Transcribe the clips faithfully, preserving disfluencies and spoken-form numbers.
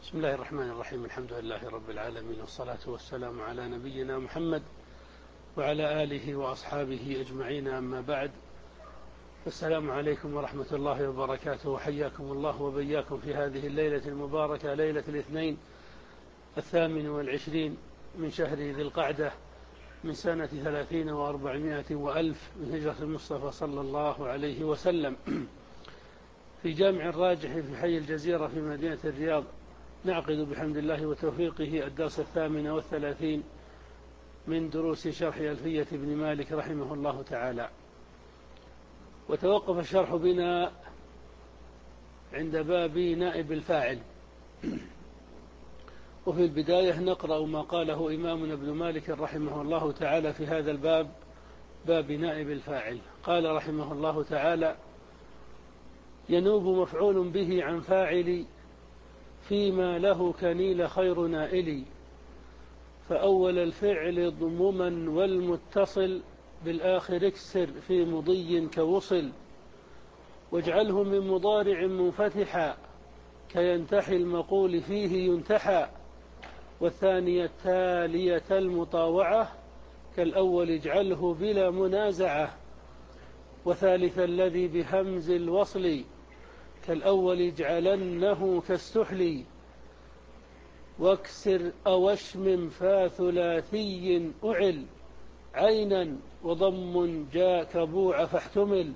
بسم الله الرحمن الرحيم. الحمد لله رب العالمين، والصلاة والسلام على نبينا محمد وعلى آله وأصحابه أجمعين، أما بعد، السلام عليكم ورحمة الله وبركاته، وحياكم الله وبياكم في هذه الليلة المباركة، ليلة الاثنين الثامن والعشرين من شهر ذي القعدة من سنة ثلاثين وأربعمائة وألف من هجرة المصطفى صلى الله عليه وسلم، في جامع الراجح في حي الجزيرة في مدينة الرياض. نعقد بحمد الله وتوفيقه الدرس الثامن والثلاثين من دروس شرح ألفية ابن مالك رحمه الله تعالى. وتوقف الشرح بنا عند باب نائب الفاعل، وفي البداية نقرأ ما قاله إمامنا ابن مالك رحمه الله تعالى في هذا الباب، باب نائب الفاعل. قال رحمه الله تعالى: ينوب مفعول به عن فاعل فيما له كنيل خير نائل، فأول الفعل ضمما والمتصل بالآخر اكسر في مضي كوصل، واجعله من مضارع منفتحا كينتحي المقول فيه ينتحى، والثانية التالية المطاوعة كالأول اجعله بلا منازعة، وثالث الذي بهمز الوصل كالأول اجعلنه كاستحلي، واكسر أوشم فثلاثي أعل عينا وضم جاء كبوع فاحتمل،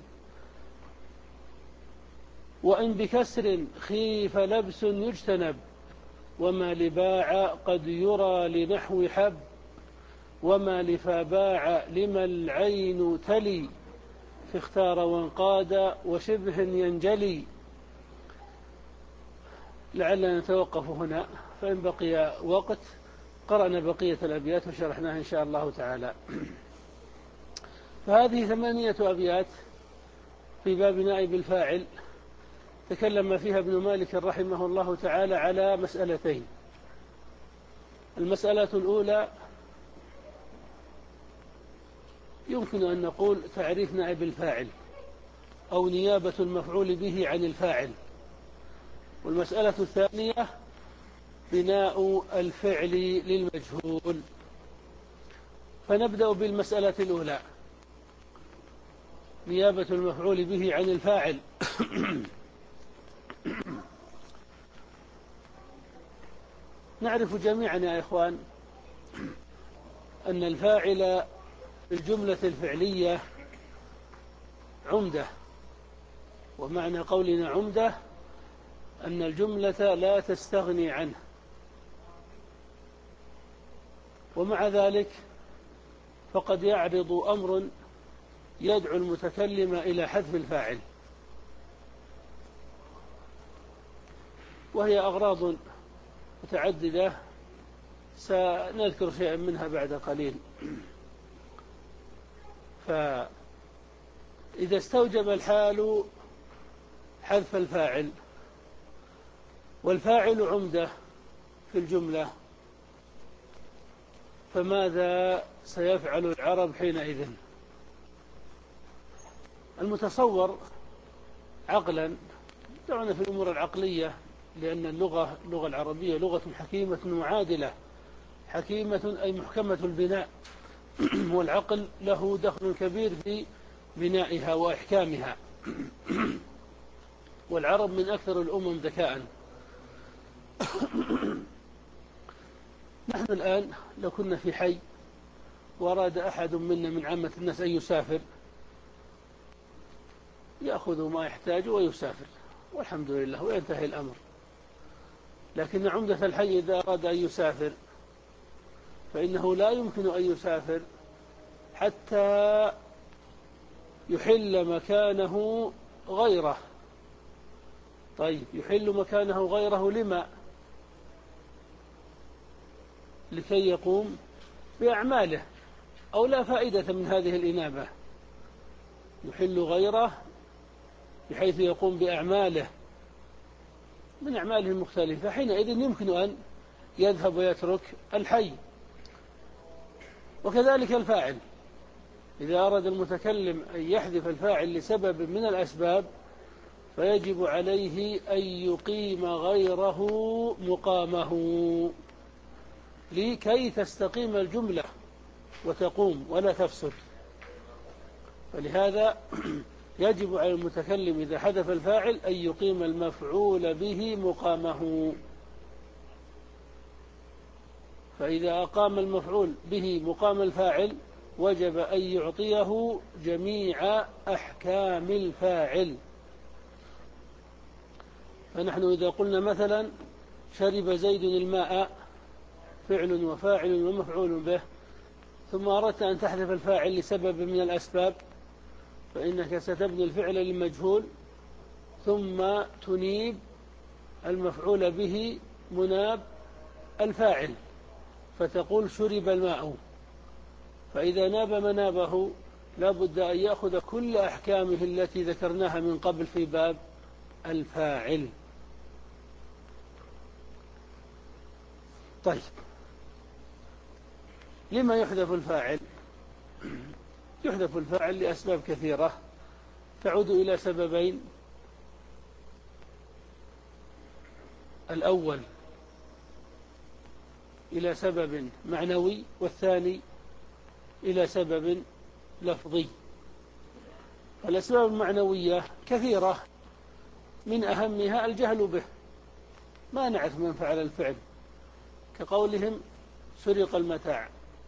وإن بكسر خيف لبس يجتنب، وما لباع قد يرى لنحو حب، وما لفباع لما العين تلي فاختار وانقاد وشبه ينجلي. لعلنا نتوقف هنا، فإن بقي وقت قرأنا بقية الأبيات وشرحناها إن شاء الله تعالى. فهذه ثمانية أبيات في باب نائب الفاعل، تكلم فيها ابن مالك رحمه الله تعالى على مسألتين. المسألة الأولى يمكن أن نقول تعريف نائب الفاعل أو نيابة المفعول به عن الفاعل، والمسألة الثانية بناء الفعل للمجهول. فنبدأ بالمسألة الأولى، نيابة المفعول به عن الفاعل. نعرف جميعا يا إخوان أن الفاعل في الجملة الفعلية عمدة، ومعنى قولنا عمدة أن الجملة لا تستغني عنه، ومع ذلك فقد يعرض أمر يدعو المتكلم إلى حذف الفاعل، وهي أغراض متعددة سنذكر شيئا منها بعد قليل. فإذا استوجب الحال حذف الفاعل والفاعل عمدة في الجملة، فماذا سيفعل العرب حينئذ؟ المتصور عقلا، دعونا في الأمور العقلية، لأن اللغة اللغة العربية لغة حكيمة معادلة. حكيمة أي محكمة البناء، والعقل له دخل كبير في بنائها وإحكامها. والعرب من أكثر الأمم ذكاء. نحن الآن لو كنا في حي وأراد أحد منا من عامة الناس أن يسافر، يأخذ ما يحتاج ويسافر والحمد لله وينتهي الأمر. لكن عمدة الحي إذا أراد أن يسافر فإنه لا يمكن أن يسافر حتى يحل مكانه غيره. طيب، يحل مكانه غيره لما؟ لكي يقوم بأعماله، أو لا فائدة من هذه الإنابة. يحل غيره بحيث يقوم بأعماله من أعماله المختلفة، حينئذ يمكن أن يذهب ويترك الحي. وكذلك الفاعل، إذا أراد المتكلم أن يحذف الفاعل لسبب من الأسباب، فيجب عليه أن يقيم غيره مقامه لكي تستقيم الجملة وتقوم ولا تفسد. فلهذا يجب على المتكلم إذا حدث الفاعل أن يقيم المفعول به مقامه. فإذا أقام المفعول به مقام الفاعل وجب أن يعطيه جميع أحكام الفاعل. فنحن إذا قلنا مثلا شرب زيد الماء فعل وفاعل ومفعول به، ثم أردت أن تحذف الفاعل لسبب من الأسباب، فإنك ستبني الفعل للمجهول ثم تنيب المفعول به مناب الفاعل، فتقول شرب الماء. فإذا ناب منابه لا بد أن يأخذ كل أحكامه التي ذكرناها من قبل في باب الفاعل. طيب، لما يحذف الفاعل؟ يحذف الفاعل لأسباب كثيرة تعود إلى سببين: الأول إلى سبب معنوي، والثاني إلى سبب لفظي. الأسباب المعنوية كثيرة، من أهمها الجهل به، ما نعرف من فعل الفعل، كقولهم سرق المتاع،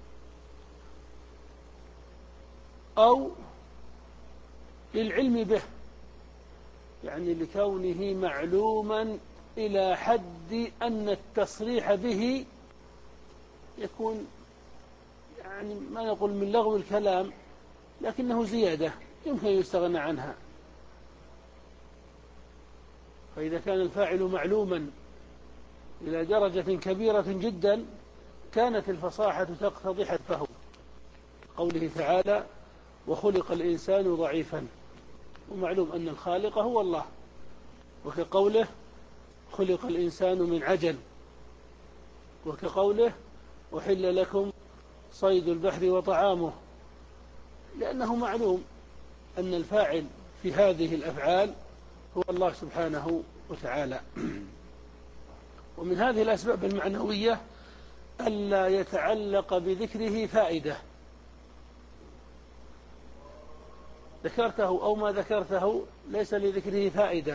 أو للعلم به، يعني لكونه معلوما إلى حد أن التصريح به يكون يعني ما نقول من لغو الكلام، لكنه زيادة يمكن يستغنى عنها. فإذا كان الفاعل معلوما إلى درجة كبيرة جدا كانت الفصاحة تقتضي حذفه، قوله تعالى وخلق الإنسان ضعيفا، ومعلوم أن الخالق هو الله. وكقوله خلق الإنسان من عجل، وكقوله وحل لكم صيد البحر وطعامه، لأنه معلوم أن الفاعل في هذه الأفعال هو الله سبحانه وتعالى. ومن هذه الأسباب المعنوية ألا يتعلق بذكره فائدة، ذكرته أو ما ذكرته ليس لذكره فائدة،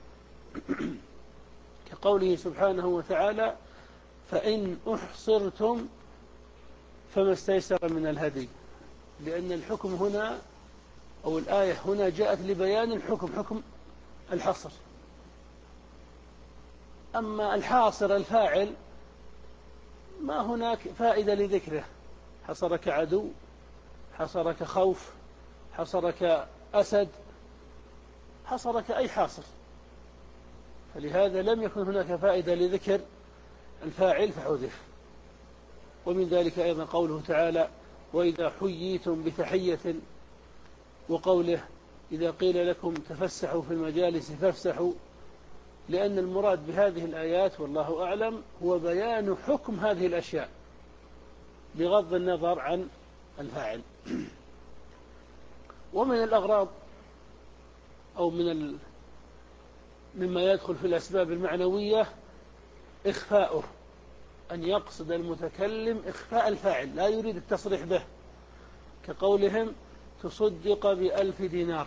كقوله سبحانه وتعالى فإن أحصرتم فما استيسر من الهدي، لأن الحكم هنا أو الآية هنا جاءت لبيان الحكم، حكم الحصر. أما الحاصر الفاعل ما هناك فائدة لذكره، حصرك عدو، حصرك خوف، حصرك أسد، حصرك أي حاصر، فلهذا لم يكن هناك فائدة لذكر الفاعل فحذف. ومن ذلك أيضا قوله تعالى وإذا حييتم بتحية، وقوله إذا قيل لكم تفسحوا في المجالس فافسحوا، لأن المراد بهذه الآيات والله أعلم هو بيان حكم هذه الأشياء بغض النظر عن الفاعل. ومن الأغراض أو من ال... مما يدخل في الأسباب المعنوية إخفاؤه، أن يقصد المتكلم إخفاء الفاعل، لا يريد التصريح به، كقولهم تصدق بألف دينار،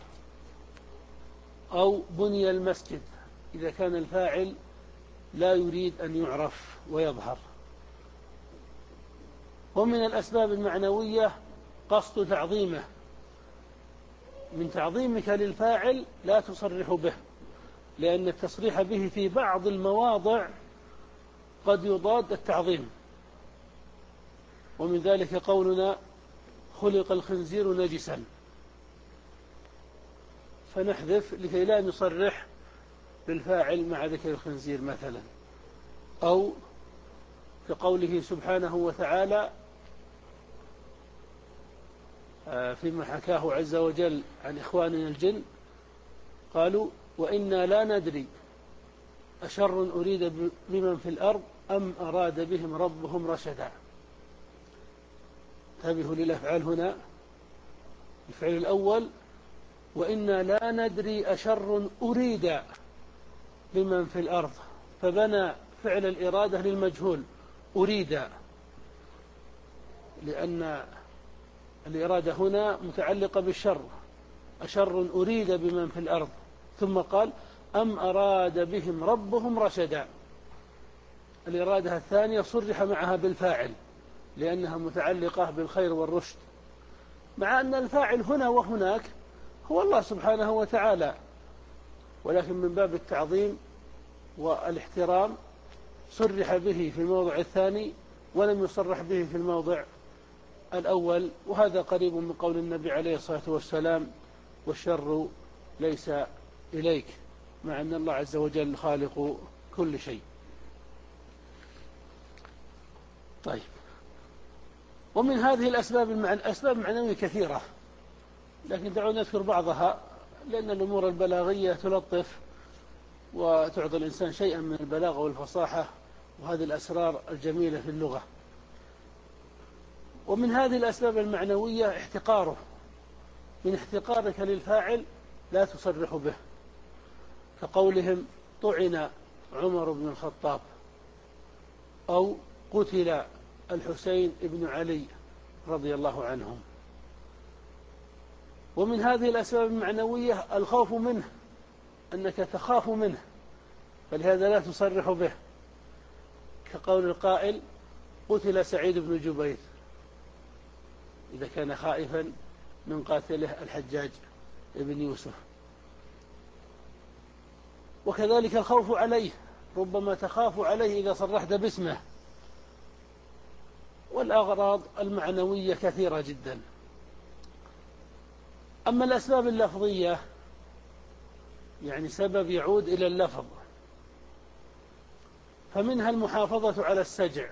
أو بني المسجد، إذا كان الفاعل لا يريد أن يعرف ويظهر. ومن الأسباب المعنوية قصد تعظيمه، من تعظيمك للفاعل لا تصرح به، لأن التصريح به في بعض المواضع قد يضاد التعظيم. ومن ذلك قولنا خلق الخنزير نجسا، فنحذف لكي لا نصرح بالفاعل مع ذكر الخنزير مثلا. أو كقوله سبحانه وتعالى فيما حكاه عز وجل عن إخواننا الجن، قالوا وإنا لا ندري أشر أريد بمن في الأرض أم أراد بهم ربهم رشدا. انتبهوا للأفعال هنا، الفعل الأول وإنا لا ندري أشر أريد بمن في الأرض، فبنى فعل الإرادة للمجهول أريد، لأن الإرادة هنا متعلقة بالشر، أشر أريد بمن في الأرض. ثم قال أم أراد بهم ربهم رشدا. الإرادة الثانية صرح معها بالفاعل لأنها متعلقة بالخير والرشد، مع أن الفاعل هنا وهناك هو الله سبحانه وتعالى، ولكن من باب التعظيم والاحترام صرح به في الموضع الثاني ولم يصرح به في الموضع الأول. وهذا قريب من قول النبي عليه الصلاة والسلام والشر ليس إليك، مع أن الله عز وجل خالق كل شيء. طيب، ومن هذه الأسباب المعنى أسباب معنوية كثيرة، لكن دعونا نذكر بعضها لأن الأمور البلاغية تلطف وتعطي الإنسان شيئا من البلاغة والفصاحة وهذه الأسرار الجميلة في اللغة. ومن هذه الأسباب المعنوية احتقاره، من احتقارك للفاعل لا تصرح به، كقولهم طعن عمر بن الخطاب أو قتل الحسين بن علي رضي الله عنهم. ومن هذه الأسباب المعنوية الخوف منه، أنك تخاف منه فلهذا لا تصرح به، كقول القائل قتل سعيد بن جبير إذا كان خائفا من قاتله الحجاج بن يوسف. وكذلك الخوف عليه، ربما تخاف عليه إذا صرحت باسمه. والأغراض المعنوية كثيرة جدا. أما الأسباب اللفظية يعني سبب يعود إلى اللفظ، فمنها المحافظة على السجع،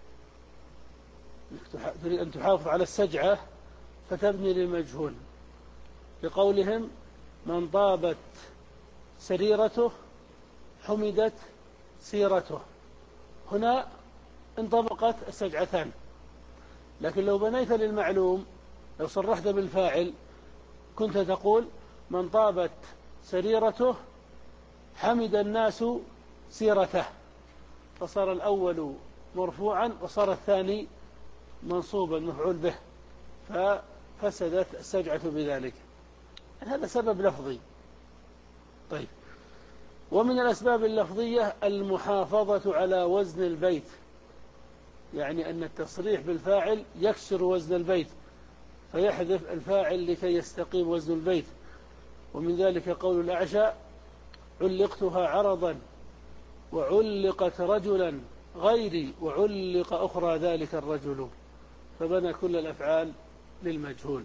تريد أن تحافظ على السجعة فتبني للمجهول، بقولهم من طابت سريرته حمدت سيرته. هنا انطبقت السجعتان، لكن لو بنيت للمعلوم، لو صرحت بالفاعل كنت تقول من طابت سريرته حمد الناس سيرته، فصار الأول مرفوعا وصار الثاني منصوبا مفعول به، ففسدت السجعة بذلك. هذا سبب لفظي. طيب، ومن الأسباب اللفظية المحافظة على وزن البيت، يعني أن التصريح بالفاعل يكسر وزن البيت فيحذف الفاعل لكي يستقيم وزن البيت. ومن ذلك قول الأعشى علقتها عرضا وعلقت رجلا غيري وعلق أخرى ذلك الرجل، فبنى كل الأفعال للمجهول.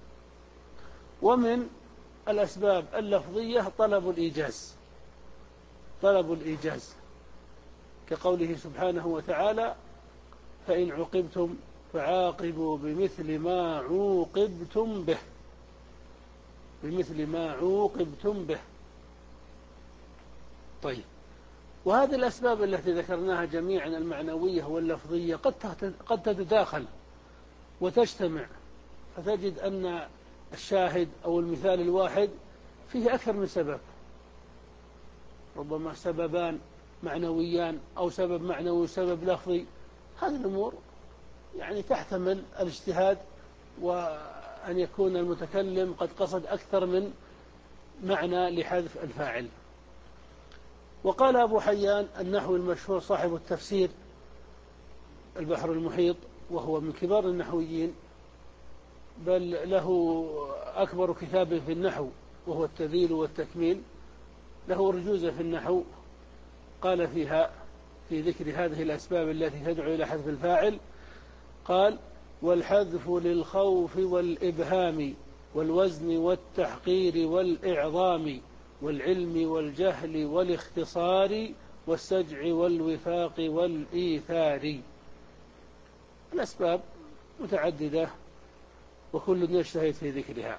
ومن الأسباب اللفظية طلب الإيجاز، طلب الإيجاز كقوله سبحانه وتعالى فإن عوقبتم فعاقبوا بمثل ما عوقبتم به، بمثل ما عوقبتم به. طيب، وهذه الأسباب التي ذكرناها جميعا المعنوية واللفظية قد قد تتداخل وتجتمع، فتجد أن الشاهد أو المثال الواحد فيه أكثر من سبب، ربما سببان معنويان أو سبب معنوي وسبب لفظي. هذه الأمور يعني تحتمل الاجتهاد وأن يكون المتكلم قد قصد أكثر من معنى لحذف الفاعل. وقال أبو حيان النحو المشهور صاحب التفسير البحر المحيط، وهو من كبار النحويين، بل له أكبر كتاب في النحو وهو التذيل والتكميل، له رجوزة في النحو، قال فيها في ذكر هذه الأسباب التي تدعو إلى حذف الفاعل، قال والحذف للخوف والإبهام والوزن والتحقير والإعظام والعلم والجهل والاختصار والسجع والوفاق والإيثار. الأسباب متعددة وكل يجتهد في ذكرها.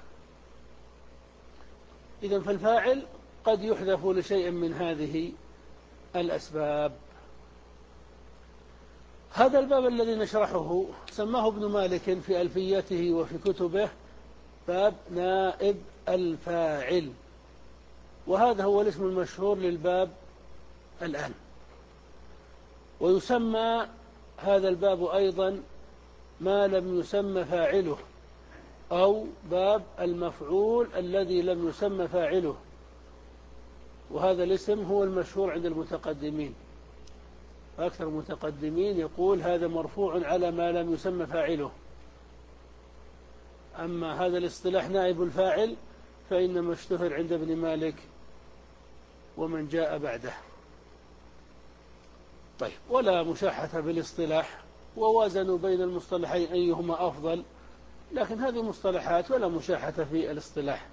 إذن فالفاعل قد يحذف لشيء من هذه الأسباب. هذا الباب الذي نشرحه سماه ابن مالك في ألفيته وفي كتبه باب نائب الفاعل. وهذا هو الاسم المشهور للباب الآن. ويسمى هذا الباب أيضا ما لم يسمى فاعله، أو باب المفعول الذي لم يسمى فاعله. وهذا الاسم هو المشهور عند المتقدمين. أكثر المتقدمين يقول هذا مرفوع على ما لم يسمى فاعله. أما هذا الاصطلاح نائب الفاعل فإنما اشتهر عند ابن مالك ومن جاء بعده. طيب، ولا مشاحة بالاصطلاح، ووازنوا بين المصطلحين أيهما أفضل، لكن هذه مصطلحات ولا مشاحة في الاصطلاح.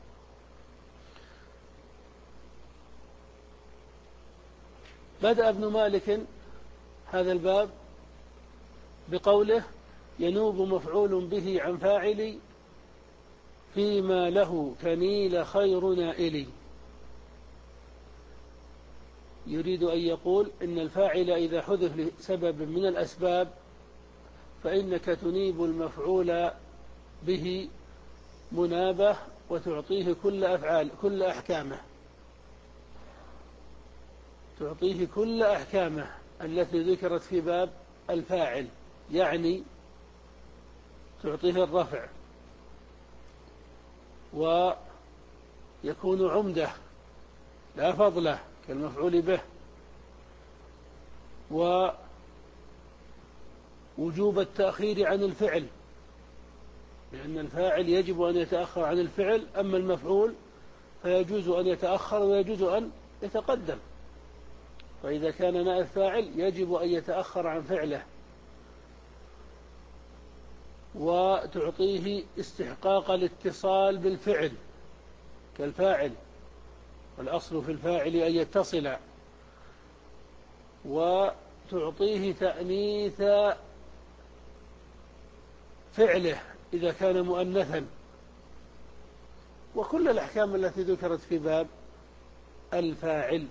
بدأ ابن مالك هذا الباب بقوله: ينوب مفعول به عن فاعل فيما له كنيل خير نائل. يريد أن يقول إن الفاعل إذا حذف لسبب من الأسباب فإنك تنيب المفعول به منابه وتعطيه كل أفعال كل أحكامه تعطيه كل أحكامه التي ذكرت في باب الفاعل، يعني تعطيه الرفع ويكون عمده لا فضله كالمفعول به، ووجوب التأخير عن الفعل لأن الفاعل يجب أن يتأخر عن الفعل، أما المفعول فيجوز أن يتأخر ويجوز أن يتقدم. فإذا كان نائب فاعل يجب أن يتأخر عن فعله، وتعطيه استحقاق الاتصال بالفعل كالفاعل، والأصل في الفاعل أن يتصل، وتعطيه تأنيث فعله إذا كان مؤنثا، وكل الأحكام التي ذكرت في باب الفاعل.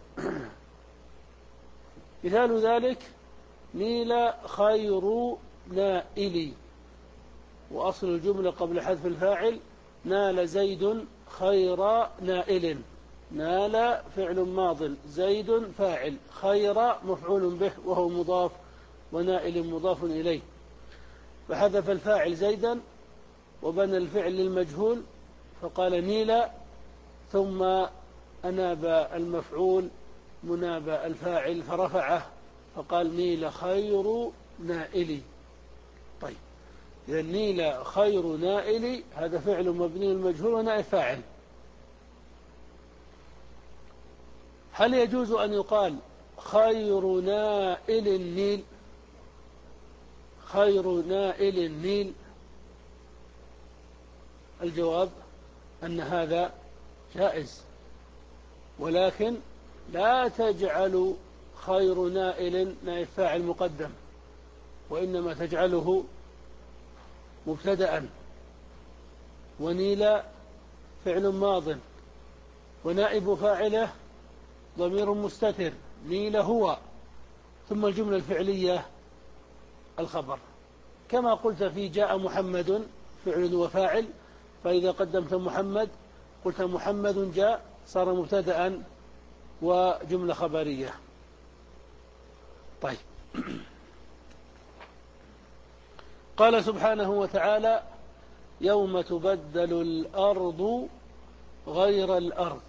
مثال ذلك: نيل خير نائل، وأصل الجملة قبل حذف الفاعل: نال زيد خير نائل. نال فعل ماض، زيد فاعل، خير مفعول به وهو مضاف، ونائل مضاف إليه، فحذف الفاعل زيدا وبنى الفعل للمجهول فقال نيل، ثم أناب المفعول مناب الفاعل فرفعه فقال نيل خير نائل. طيب، إذا نيل خير نائل هذا فعل مبني المجهول ونائب فاعل. هل يجوز أن يقال خير نائل النيل؟ خير نائل النيل؟ الجواب أن هذا جائز، ولكن لا تجعل خير نائل نائب فاعل مقدم، وإنما تجعله مبتدأ، ونيل فعل ماض، ونائب فاعله ضمير مستتر، نيل هو، ثم الجملة الفعلية الخبر، كما قلت في جاء محمد فعل وفاعل، فإذا قدمت محمد قلت محمد جاء صار مبتدأ وجملة خبرية. طيب، قال سبحانه وتعالى: يوم تبدل الأرض غير الأرض.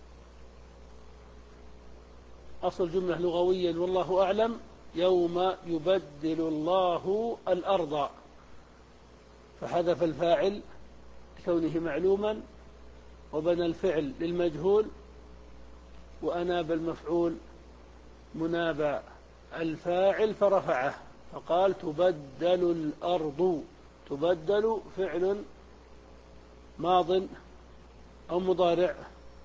أصل جملة لغويا والله أعلم: يوم يبدل الله الأرض، فحذف الفاعل لكونه معلوما، وبنى الفعل للمجهول، وأناب المفعول مناب الفاعل فرفعه فقال تبدل الأرض. تبدل فعل ماض أو مضارع؟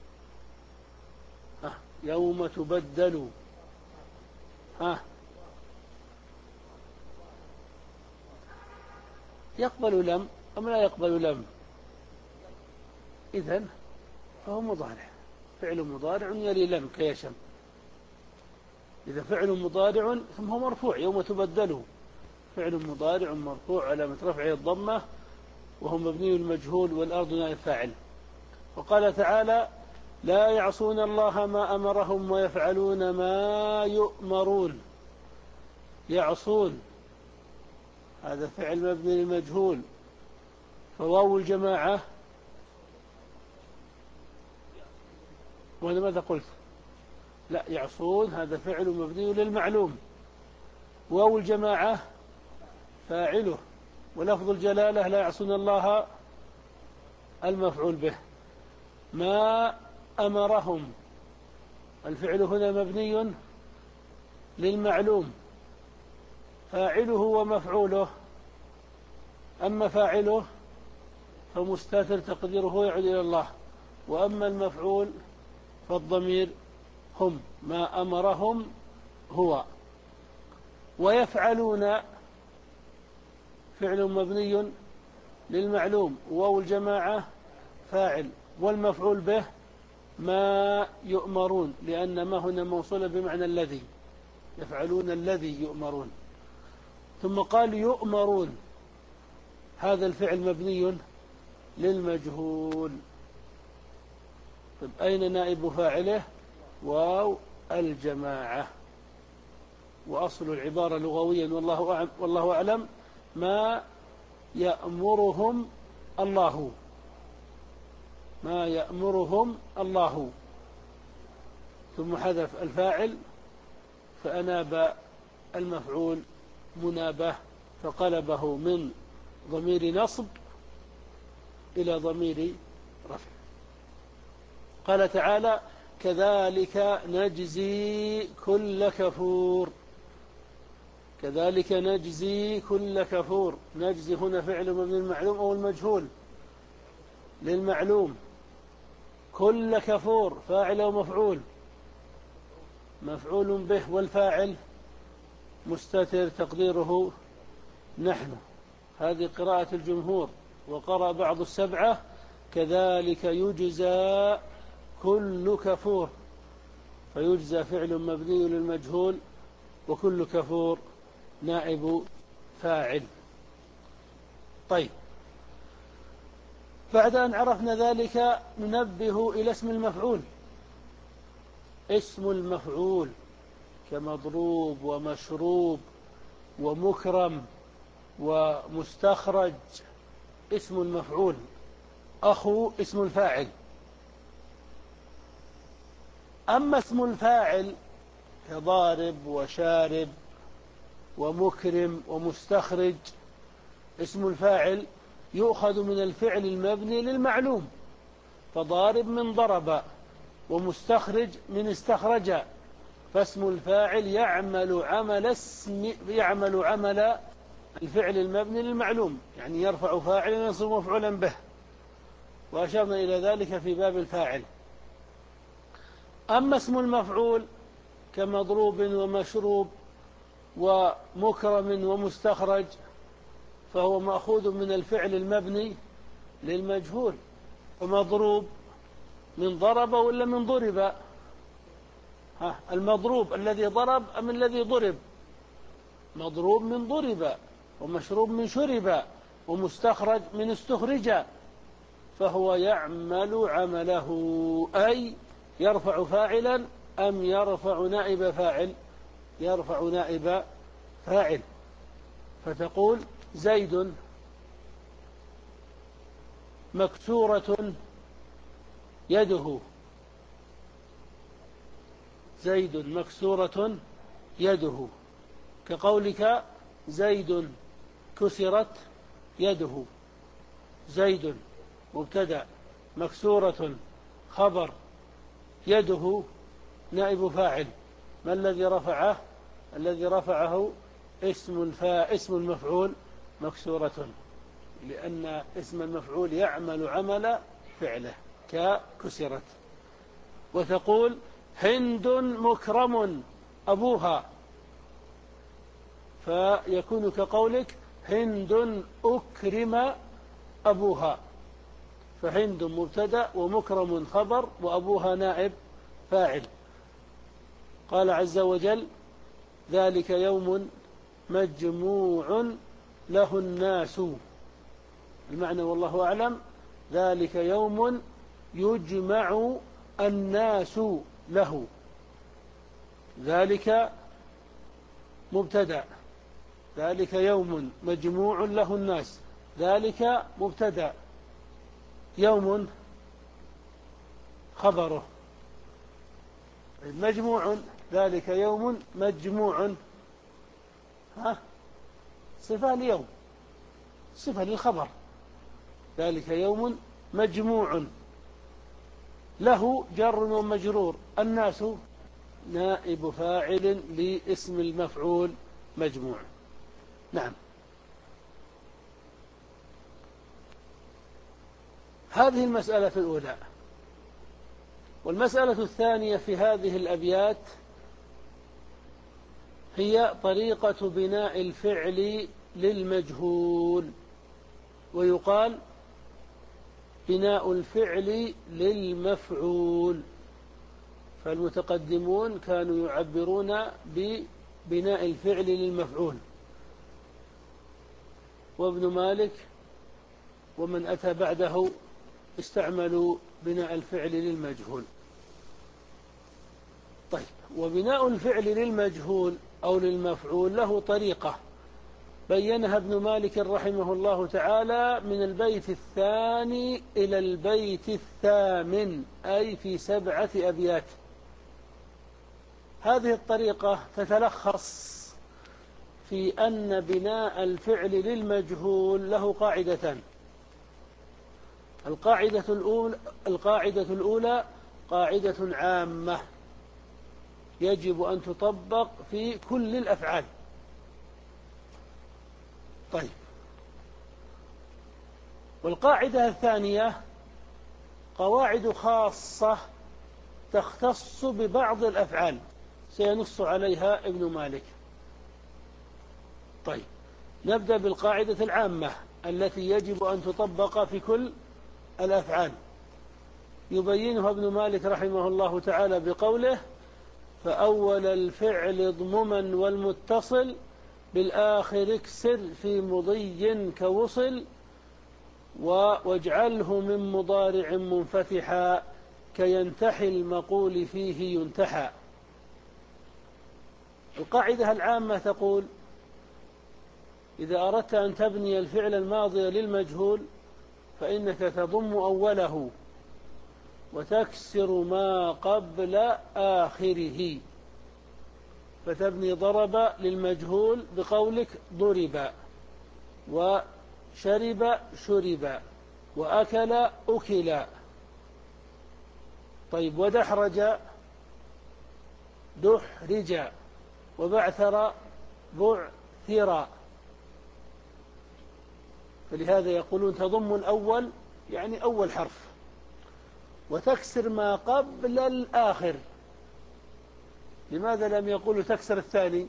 ها يوم تبدل، ها يقبل لم أم لا يقبل لم؟ إذن فهو مضارع، فعل مضارع يلي لم كيشم. إذا فعل مضارع ثم هو مرفوع، يوم تبدله فعل مضارع مرفوع علامة رفعه الضمة وهو مبني المجهول، والأرض نائب فاعل. وقال تعالى لا يعصون الله ما أمرهم ويفعلون ما يؤمرون. يعصون هذا فعل مبني للمجهول، فواو الجماعة، وأنا ماذا قلت؟ لا، يعصون هذا فعل مبني للمعلوم، واو الجماعة فاعله، ولفظ الجلالة لا يعصون الله المفعول به. ما أمرهم الفعل هنا مبني للمعلوم، فاعله ومفعوله، أما فاعله فمستتر تقديره يعود إلى الله، وأما المفعول فالضمير هم، ما أمرهم هو. ويفعلون فعل مبني للمعلوم، واو الجماعة فاعل، والمفعول به ما يؤمرون، لأن ما هنا موصولة بمعنى الذي، يفعلون الذي يؤمرون. ثم قال يؤمرون، هذا الفعل مبني للمجهول. طيب أين نائب فاعله؟ واو الجماعة. وأصل العبارة لغويا والله والله أعلم ما يأمرهم الله، ما يأمرهم الله، ثم حذف الفاعل فأناب المفعول منابه، فقلبه من ضمير نصب إلى ضمير رفع. قال تعالى كذلك نجزي كل كفور. كذلك نجزي كل كفور. نجزي هنا فعل مبني المعلوم أو المجهول للمعلوم، كل كفور فاعل ومفعول، مفعول به، والفاعل مستتر تقديره نحن. هذه قراءة الجمهور. وقرأ بعض السبعة كذلك يجزى كل كفور، فيجزى فعل مبني للمجهول، وكل كفور نائب فاعل. طيب، بعد أن عرفنا ذلك ننبه إلى اسم المفعول. اسم المفعول كمضروب ومشروب ومكرم ومستخرج، اسم المفعول أخو اسم الفاعل. أما اسم الفاعل كضارب وشارب ومكرم ومستخرج، اسم الفاعل يؤخذ من الفعل المبني للمعلوم، فضارب من ضرب، ومستخرج من استخرج، فاسم الفاعل يعمل عمل اسم يعمل عمل الفعل المبني للمعلوم، يعني يرفع فاعلا وينصب مفعولا به، وأشرنا إلى ذلك في باب الفاعل. أما اسم المفعول كمضروب ومشروب ومكرم ومستخرج، فهو مأخوذ من الفعل المبني للمجهول. ومضروب من ضرب ولا من ضرب؟ ها، المضروب الذي ضرب أم الذي ضرب؟ مضروب من ضرب، ومشروب من شرب، ومستخرج من استخرج، فهو يعمل عمله، أي يرفع فاعلا أم يرفع نائب فاعل؟ يرفع نائب فاعل. فتقول زيد مكسورة يده. زيد مكسورة يده، كقولك زيد كسرت يده. زيد مبتدأ، مكسورة خبر، يده نائب فاعل. ما الذي رفعه؟ الذي رفعه اسم الفا اسم المفعول مكسورة، لأن اسم المفعول يعمل عمل فعله ككسرت. وتقول هند مكرم أبوها، فيكون كقولك هند أكرم أبوها، فهند مبتدأ ومكرم خبر وأبوها نائب فاعل. قال عز وجل ذلك يوم مجموع له الناس. المعنى والله أعلم ذلك يوم يجمع الناس له. ذلك مبتدأ، ذلك يوم مجموع له الناس، ذلك مبتدأ، يوم خبره. مجموع، ذلك يوم مجموع، ها صفة ليوم، صفة للخبر. ذلك يوم مجموع له جر ومجرور، الناس نائب فاعل لاسم المفعول مجموع. نعم. هذه المسألة الأولى. والمسألة الثانية في هذه الأبيات هي طريقة بناء الفعل للمجهول. ويقال بناء الفعل للمفعول، فالمتقدمون كانوا يعبرون ببناء الفعل للمفعول، وابن مالك ومن أتى بعده استعملوا بناء الفعل للمجهول. طيب، وبناء الفعل للمجهول أو للمفعول له طريقة بينها ابن مالك رحمه الله تعالى من البيت الثاني إلى البيت الثامن، أي في سبعة أبيات. هذه الطريقة تتلخص في أن بناء الفعل للمجهول له قاعدتان. القاعدة الأولى القاعدة الأولى قاعدة عامة يجب أن تطبق في كل الأفعال. طيب، والقاعدة الثانية قواعد خاصة تختص ببعض الأفعال سينص عليها ابن مالك. طيب، نبدأ بالقاعدة العامة التي يجب أن تطبق في كل الأفعال. يبينها ابن مالك رحمه الله تعالى بقوله: فأول الفعل ضمما والمتصل بالآخر اكسر في مضي كوصل واجعله من مضارع منفتحا كينتحي المقول فيه ينتحى. القاعدة العامة تقول: إذا أردت أن تبني الفعل الماضي للمجهول فإنك تضم أوله وتكسر ما قبل آخره، فتبني ضرب للمجهول بقولك ضرب، وشرب شرب، وأكل أكل. طيب، ودحرج دحرج، وبعثر بعثر. فلهذا يقولون تضم الأول يعني أول حرف، وتكسر ما قبل الآخر. لماذا لم يقولوا تكسر الثاني؟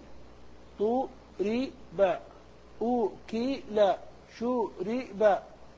طرب، أوكل، شرب،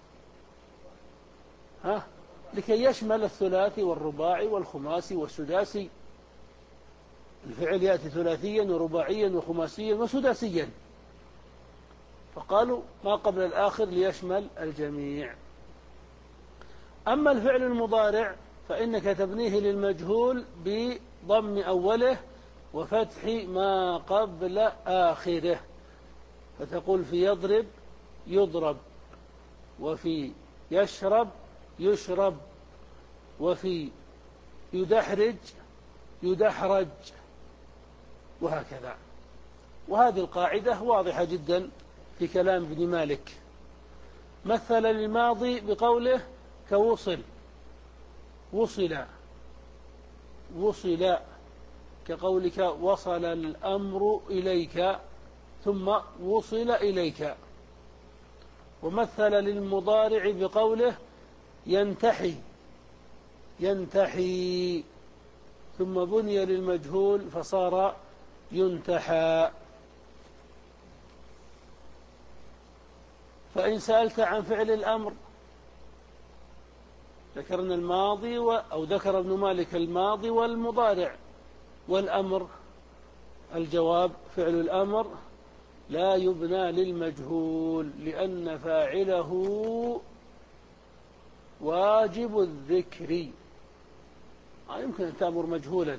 ها لكي يشمل الثلاثي والرباعي والخماسي والسداسي. الفعل يأتي ثلاثيا ورباعيا وخماسيا وسداسيا، فقالوا ما قبل الآخر ليشمل الجميع. أما الفعل المضارع فإنك تبنيه للمجهول بضم أوله وفتح ما قبل آخره، فتقول في يضرب يضرب، وفي يشرب يشرب، وفي يدحرج يدحرج، وهكذا. وهذه القاعدة واضحة جدا في كلام ابن مالك. مثل الماضي بقوله كوصل، وصل وصل، كقولك وصل الأمر إليك ثم وصل إليك. ومثل للمضارع بقوله ينتحي ينتحي، ثم بني للمجهول فصار ينتحى. فإن سألت عن فعل الأمر ذكرنا الماضي و... أو ذكر ابن مالك الماضي والمضارع والأمر. الجواب: فعل الأمر لا يبنى للمجهول، لأن فاعله واجب الذكر. آه يمكن أن تأمر مجهولا،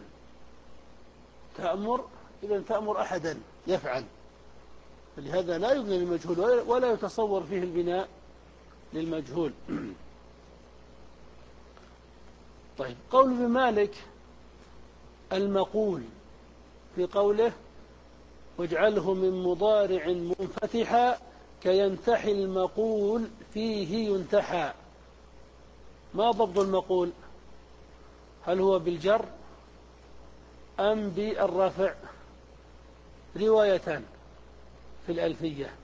تأمر إذا تأمر أحدا يفعل، فلهذا لا يبنى للمجهول ولا يتصور فيه البناء للمجهول. طيب، قول ابن مالك المقول في قوله واجعله من مضارع منفتحا كينتحي المقول فيه ينتحى، ما ضبط المقول؟ هل هو بالجر أم بالرفع؟ روايتان في الألفية،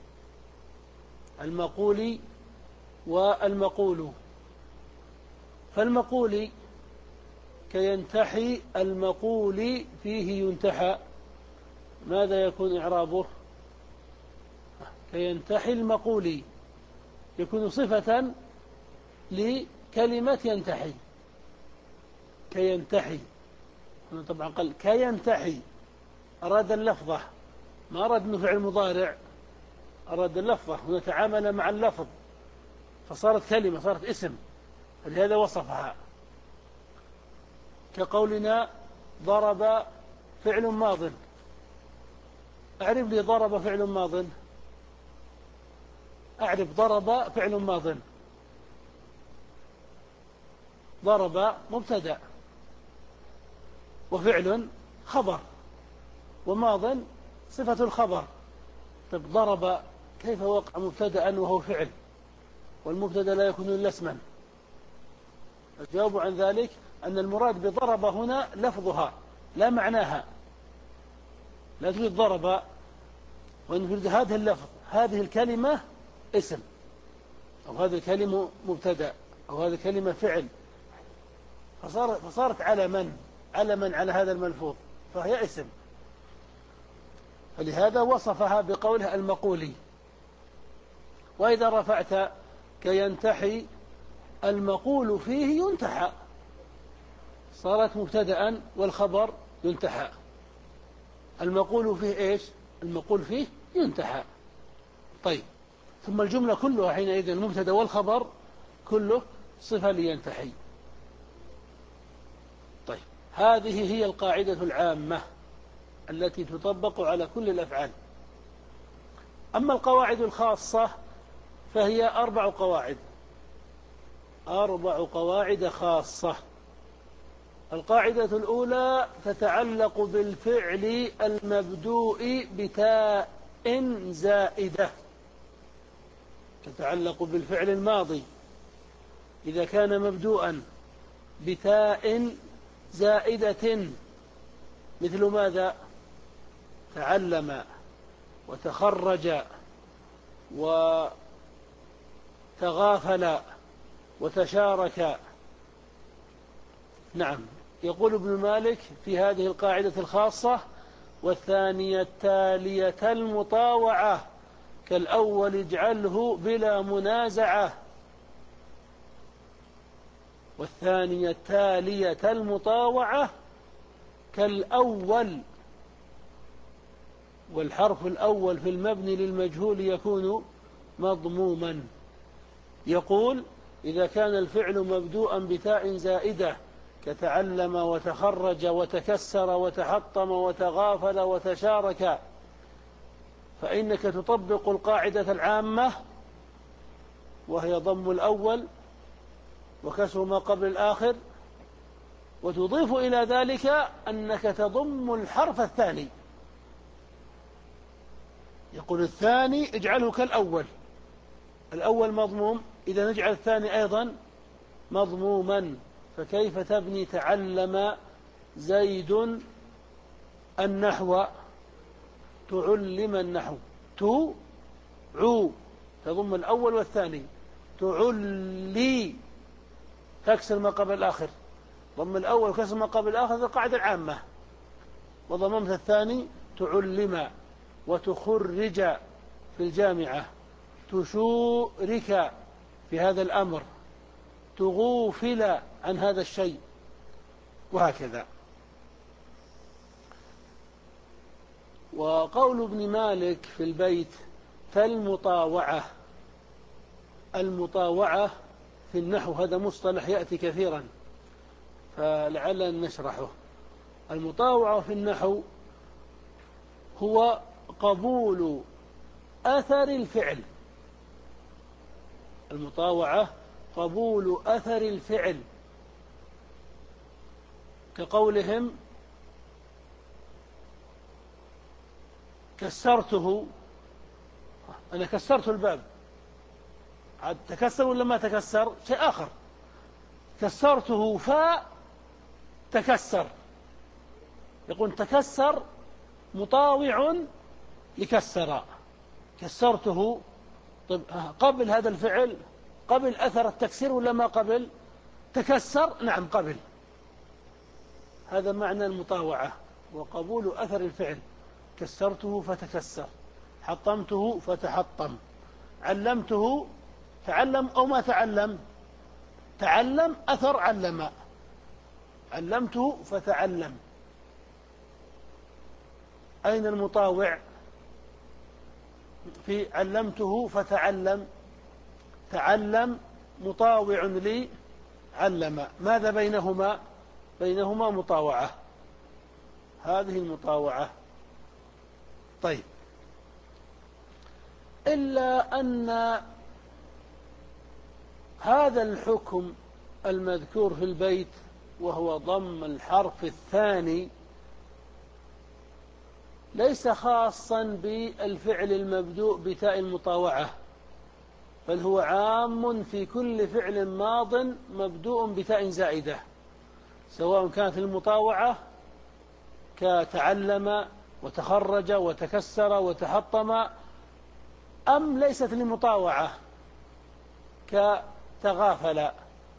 المقول والمقول. فالمقول كينتحي المقول فيه ينتحى، ماذا يكون إعرابه؟ كينتحي المقول يكون صفة لكلمة ينتحي. كينتحي هنا طبعا قال كينتحي، أراد اللفظة، ما أراد أنه فعل مضارع، أراد اللفظة، هنا تعامل مع اللفظ فصارت كلمة، صارت اسم، فلهذا وصفها. كقولنا ضرب فعل ماض، أعرف لي ضرب فعل ماض، أعرف ضرب فعل ماض، ضرب مبتدأ وفعل خبر وماض صفة الخبر. طيب ضرب كيف وقع مبتدأ وهو فعل والمبتدأ لا يكون إلا اسما؟ الجواب عن ذلك أن المراد بضرب هنا لفظها لا معناها، لا تريد ضرب ونريد هذا اللفظ، هذه الكلمة اسم، أو هذه الكلمة مبتدأ، أو هذه الكلمة فعل، فصارت, فصارت علما علما على هذا الملفوظ، فهي اسم. فلهذا وصفها بقوله المقولي. وإذا رفعت كينتحي المقول فيه ينتحى، صارت مبتدأ والخبر ينتحى. المقول فيه إيش؟ المقول فيه ينتحى. طيب، ثم الجملة كلها حينئذ المبتدأ والخبر كله صفة لينتحي. طيب، هذه هي القاعدة العامة التي تطبق على كل الأفعال. أما القواعد الخاصة فهي أربع قواعد، أربع قواعد خاصة. القاعدة الأولى تتعلق بالفعل المبدوء بتاء زائدة، تتعلق بالفعل الماضي إذا كان مبدوءا بتاء زائدة، مثل ماذا؟ تعلم وتخرج وتغافل وتشارك. نعم، يقول ابن مالك في هذه القاعدة الخاصة: والثانية التالية المطاوعة كالأول اجعله بلا منازعة. والثانية التالية المطاوعة كالأول، والحرف الأول في المبني للمجهول يكون مضموما. يقول إذا كان الفعل مبدوءا بتاء زائدة كتعلم وتخرج وتكسر وتحطم وتغافل وتشارك، فإنك تطبق القاعدة العامة وهي ضم الأول وكسر ما قبل الآخر، وتضيف إلى ذلك أنك تضم الحرف الثاني. يقول الثاني اجعله كالأول، الأول مضموم، إذا نجعل الثاني أيضا مضموما. فكيف تبني تعلم زيد النحو؟ تعلم النحو، تو عو، تضم الأول والثاني. تعلي، تكسر ما قبل الآخر، ضم الأول وكسر ما قبل الآخر، هذه القاعدة العامة. وضممت الثاني تعلم. وتخرج في الجامعة، تشورك في هذا الأمر، تغوفل عن هذا الشيء، وهكذا. وقول ابن مالك في البيت: فالمطاوعة، المطاوعة في النحو هذا مصطلح يأتي كثيرا فلعلنا نشرحه. المطاوعة في النحو هو قبول أثر الفعل. المطاوعة قبول أثر الفعل، كقولهم كسرته، أنا كسرت الباب، عاد تكسر ولا ما تكسر؟ شيء آخر. كسرته فتكسر، يقول تكسر مطاوع لكسر. كسرته، طيب قبل هذا الفعل، قبل أثر التكسير ولا ما قبل؟ تكسر، نعم قبل. هذا معنى المطاوعة، وقبول أثر الفعل. كسرته فتكسر، حطمته فتحطم، علمته تعلم أو ما تعلم؟ تعلم، أثر علم. علمته فتعلم. أين المطاوع في علمته فتعلم؟ تعلم مطاوع لي علم. ماذا بينهما؟ بينهما مطاوعة. هذه المطاوعة. طيب، إلا أن هذا الحكم المذكور في البيت وهو ضم الحرف الثاني ليس خاصا بالفعل المبدوء بتاء المطاوعة، بل هو عام في كل فعل ماض مبدوء بتاء زائدة، سواء كانت المطاوعة كتعلم وتخرج وتكسر وتحطم، أم ليست المطاوعة كتغافل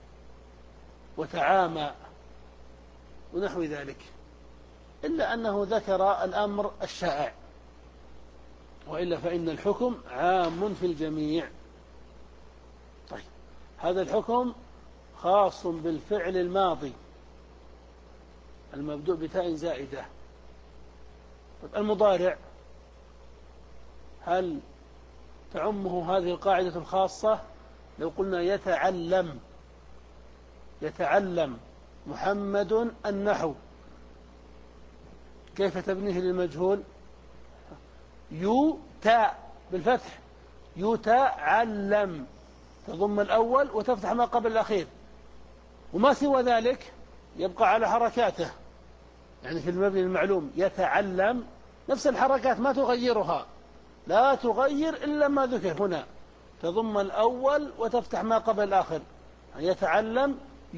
وتعامى ونحو ذلك. إلا أنه ذكر الأمر الشائع، وإلا فإن الحكم عام في الجميع. طيب، هذا الحكم خاص بالفعل الماضي المبدوء بتاء زائدة. طيب، المضارع هل تعمه هذه القاعدة الخاصة؟ لو قلنا يتعلم، يتعلم محمد النحو، كيف تبنيه للمجهول؟ يتاء بالفتح، يتعلم، تضم الأول وتفتح ما قبل الأخير، وما سوى ذلك يبقى على حركاته. يعني في المبني المعلوم يتعلم نفس الحركات ما تغيرها، لا تغير إلا ما ذكر هنا، تضم الأول وتفتح ما قبل الآخر. يتعلم،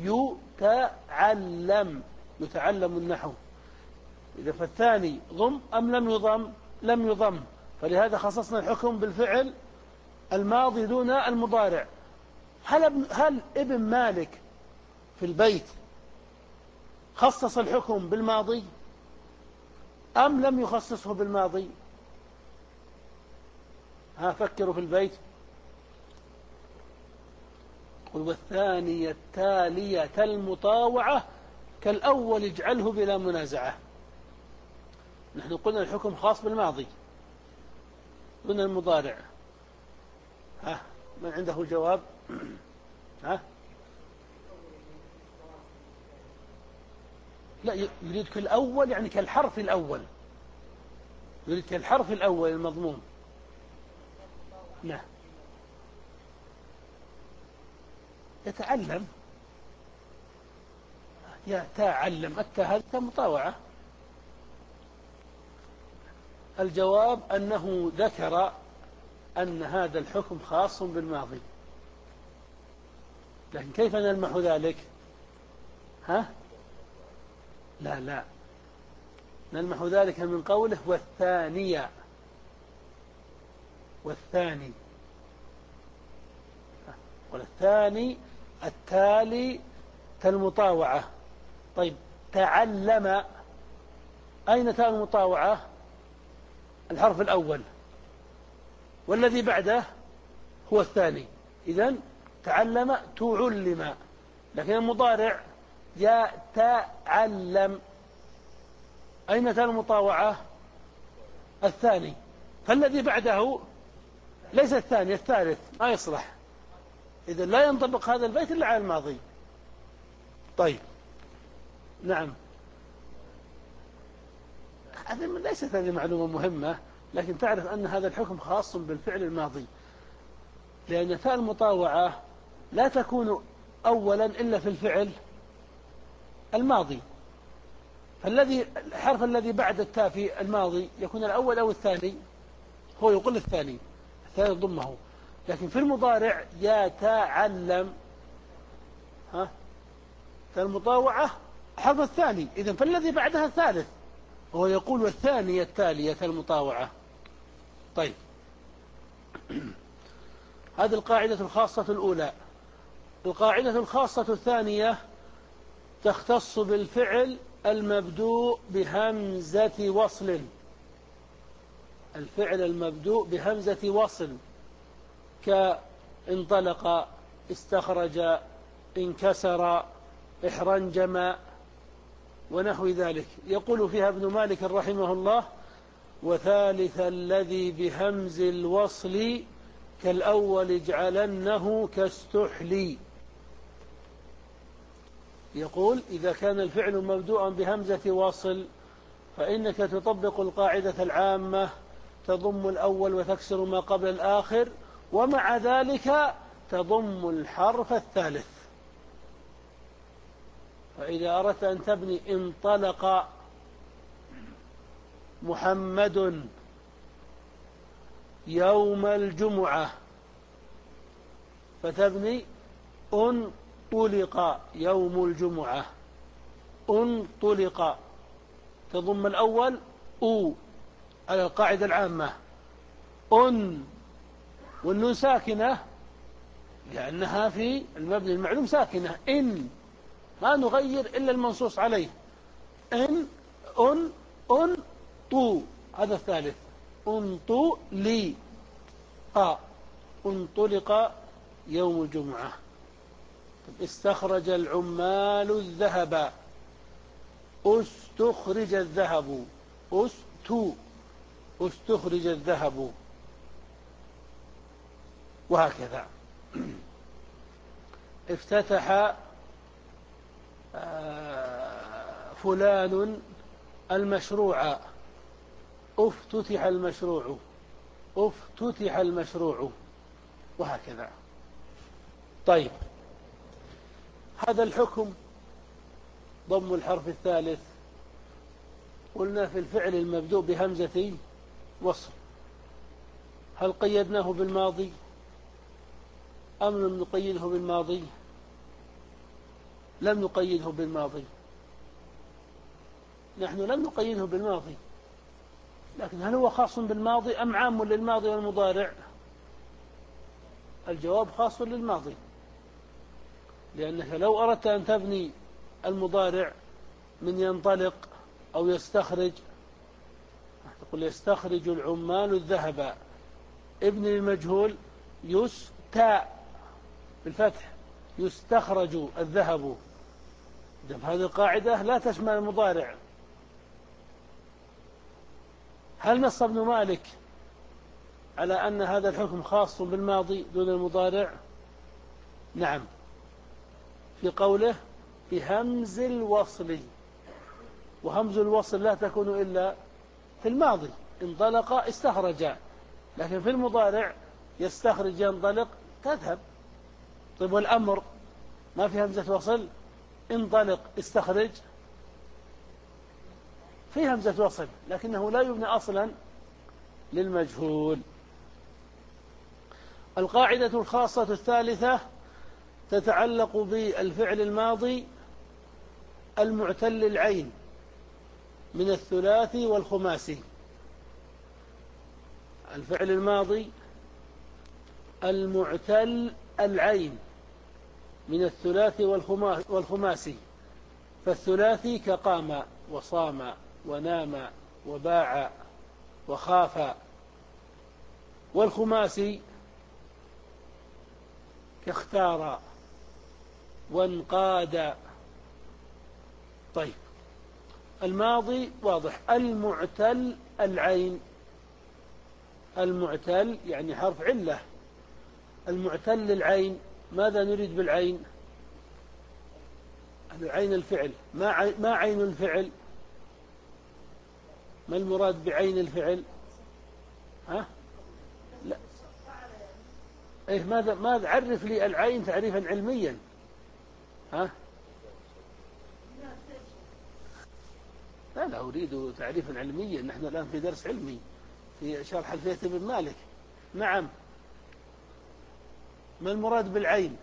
يتعلم، يتعلم النحو. إذا فالثاني ضم أم لم يضم؟ لم يضم، فلهذا خصصنا الحكم بالفعل الماضي دون المضارع. هل ابن, هل ابن مالك في البيت خصص الحكم بالماضي أم لم يخصصه بالماضي؟ ها فكروا في البيت. قل والثانية التالية المطاوعة كالأول اجعله بلا منازعة. نحن قلنا الحكم خاص بالماضي دون المضارع. ها من عنده جواب؟ ها لا، يريد كالأول يعني كالحرف الأول، يريد كالحرف الأول المضموم. نعم، يتعلم، يتعلم، التاء هذه مطاوعة. الجواب أنه ذكر أن هذا الحكم خاص بالماضي، لكن كيف نلمح ذلك؟ ها لا لا، نلمح ذلك من قوله والثانية، والثاني، والثاني التالي كالمطاوعة. طيب، تعلم، أين تاء المطاوعة؟ الحرف الأول، والذي بعده هو الثاني. إذن تعلم تعلم، لكن المضارع يتعلم، أين تاء المطاوعة؟ الثاني، فالذي بعده ليس الثاني، الثالث ما يصلح. إذا لا ينطبق هذا البيت إلا على الماضي. طيب نعم، هذه ليست هذه معلومة مهمة، لكن تعرف أن هذا الحكم خاص بالفعل الماضي، لأن تاء المطاوعة لا تكون أولا إلا في الفعل الماضي، فالذي الحرف الذي بعد التاء في الماضي يكون الأول أو الثاني، هو يقول الثاني، الثاني ضمه. لكن في المضارع يتعلم، ها، تاء المطاوعة الحرف الثاني، إذن فالذي بعدها الثالث، هو يقول والثانية التالية المطاوعة. طيب هذه القاعدة الخاصة الأولى. القاعدة الخاصة الثانية تختص بالفعل المبدوء بهمزة وصل. الفعل المبدوء بهمزة وصل كانطلق، استخرج، انكسر، احرنجم ونحو ذلك. يقول فيها ابن مالك رحمه الله: وثالث الذي بهمز الوصل كالأول اجعلنه كاستحلي. يقول إذا كان الفعل مبدوءا بهمزة وصل فإنك تطبق القاعدة العامة، تضم الأول وتكسر ما قبل الآخر، ومع ذلك تضم الحرف الثالث. فإذا أردت أن تبني انطلق محمد يوم الجمعة، فتبني انطلق يوم الجمعة، انطلق، تضم الأول أو على القاعدة العامة، أن والنون ساكنة لأنها في المبني المعلوم ساكنة، إن ما نغير إلا المنصوص عليه، إن أن أن طو، هذا الثالث، انطو لي قا، انطلق يوم الجمعة. استخرج العمال الذهب، استخرج الذهب، استو، استخرج الذهب، وهكذا. افتتح فلان المشروع، افتتح المشروع، افتتح المشروع، وهكذا. طيب هذا الحكم ضم الحرف الثالث قلنا في الفعل المبدوء بهمزة وصل. هل قيدناه بالماضي أم لم نقيده بالماضي؟ لم نقيده بالماضي، نحن لم نقيده بالماضي، لكن هل هو خاص بالماضي أم عام للماضي والمضارع؟ الجواب خاص للماضي، لأنك لو أردت أن تبني المضارع من ينطلق أو يستخرج، تقول يستخرج العمال الذهب، ابن المجهول يستاء بالفتح، يستخرج الذهب. هذه القاعدة لا تشمل المضارع. هل نص ابن مالك على أن هذا الحكم خاص بالماضي دون المضارع؟ نعم، في قوله بهمز الوصل، وهمز الوصل لا تكون إلا في الماضي، انطلق استخرج، لكن في المضارع يستخرج ينطلق تذهب. طيب والأمر ما في همزة وصل، انطلق استخرج في همزة وصل، لكنه لا يبنى أصلا للمجهول. القاعدة الخاصة الثالثة تتعلق بالفعل الماضي المعتل العين من الثلاثي والخماسي. الفعل الماضي المعتل العين من الثلاثي والخماسي، فالثلاثي كقام وصام ونام وباع وخاف، والخماسي كاختار وانقاد. طيب الماضي واضح، المعتل العين، المعتل يعني حرف علة، المعتل العين ماذا نريد بالعين؟ عين الفعل. ما ما عين الفعل؟ ما المراد بعين الفعل؟ ها؟ لا. إيه ماذا ماذا عرف لي العين تعريفا علميا. ها؟ لا لا أريد تعريفا علميا، نحن الآن في درس علمي في شرح ألفية ابن مالك. نعم. ما المراد بالعين؟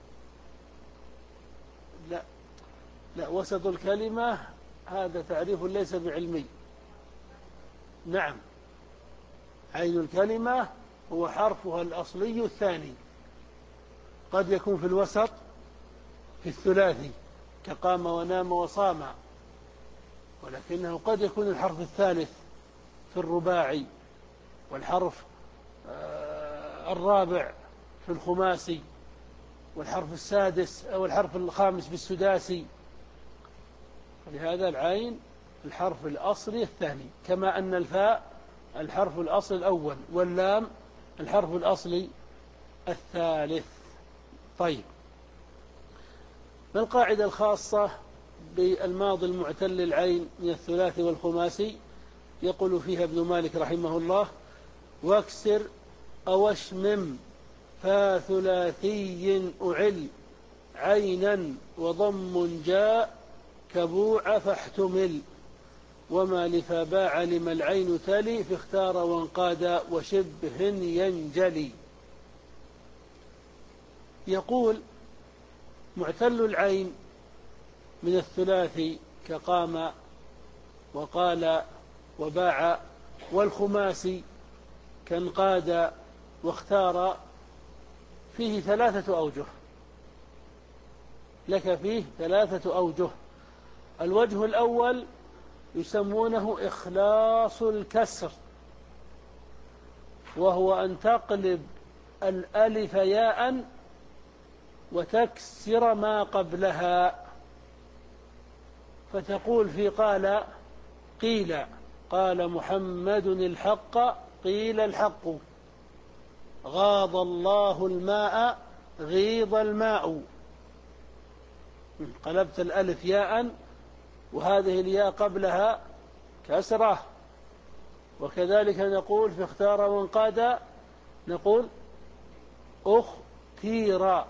لا لا، وسط الكلمة هذا تعريف ليس بعلمي. نعم، عين الكلمة هو حرفها الأصلي الثاني، قد يكون في الوسط في الثلاثي كقام ونام وصام، ولكنه قد يكون الحرف الثالث في الرباعي، والحرف الرابع في الخماسي، والحرف السادس أو الحرف الخامس في السداسي. لهذا العين الحرف الأصلي الثاني، كما أن الفاء الحرف الأصلي الأول، واللام الحرف الأصلي الثالث. طيب، ما القاعدة الخاصة بالماضي المعتل العين من الثلاثي والخماسي؟ يقول فيها ابن مالك رحمه الله: واكسر أو اشمم فثلاثي أعل عينا وضم جاء كبوع فاحتمل، وما لفباع لما العين تلي فاختار وانقاد وشبه ينجلي. يقول: معتل العين من الثلاثي كقام وقال وباع، والخماسي كانقاد واختار، فيه ثلاثة أوجه، لك فيه ثلاثة أوجه. الوجه الأول يسمونه إخلاص الكسر، وهو أن تقلب الألف ياء وتكسر ما قبلها، فتقول في قال قيل، قال محمد الحق قيل الحق، غاض الله الماء غيض الماء. قلبت الألف ياء وهذه الياء قبلها كسرة. وكذلك نقول في اختار وانقاد، نقول اختيرا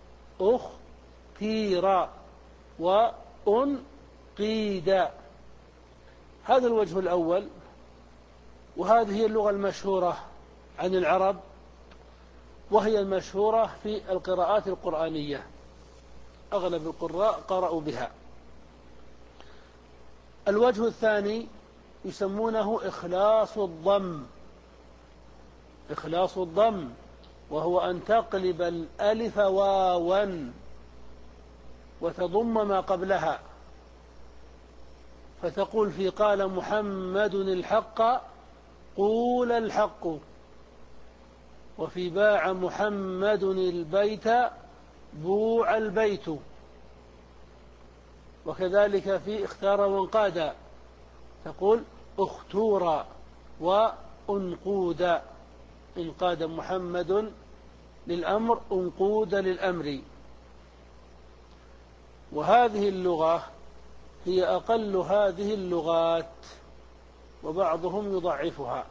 اختيرا وأنقيدا. هذا الوجه الأول، وهذه هي اللغة المشهورة عن العرب، وهي المشهورة في القراءات القرآنية، أغلب القراء قرأوا بها. الوجه الثاني يسمونه إخلاص الضم، إخلاص الضم، وهو أن تقلب الألف واوا وتضم ما قبلها، فتقول في قال محمد الحق قول الحق، وفي باع محمد البيت بوع البيت. وكذلك في اختار وانقاد تقول اختورا وانقودا، انقاد محمد للأمر انقود للأمر. وهذه اللغة هي أقل هذه اللغات، وبعضهم يضعفها.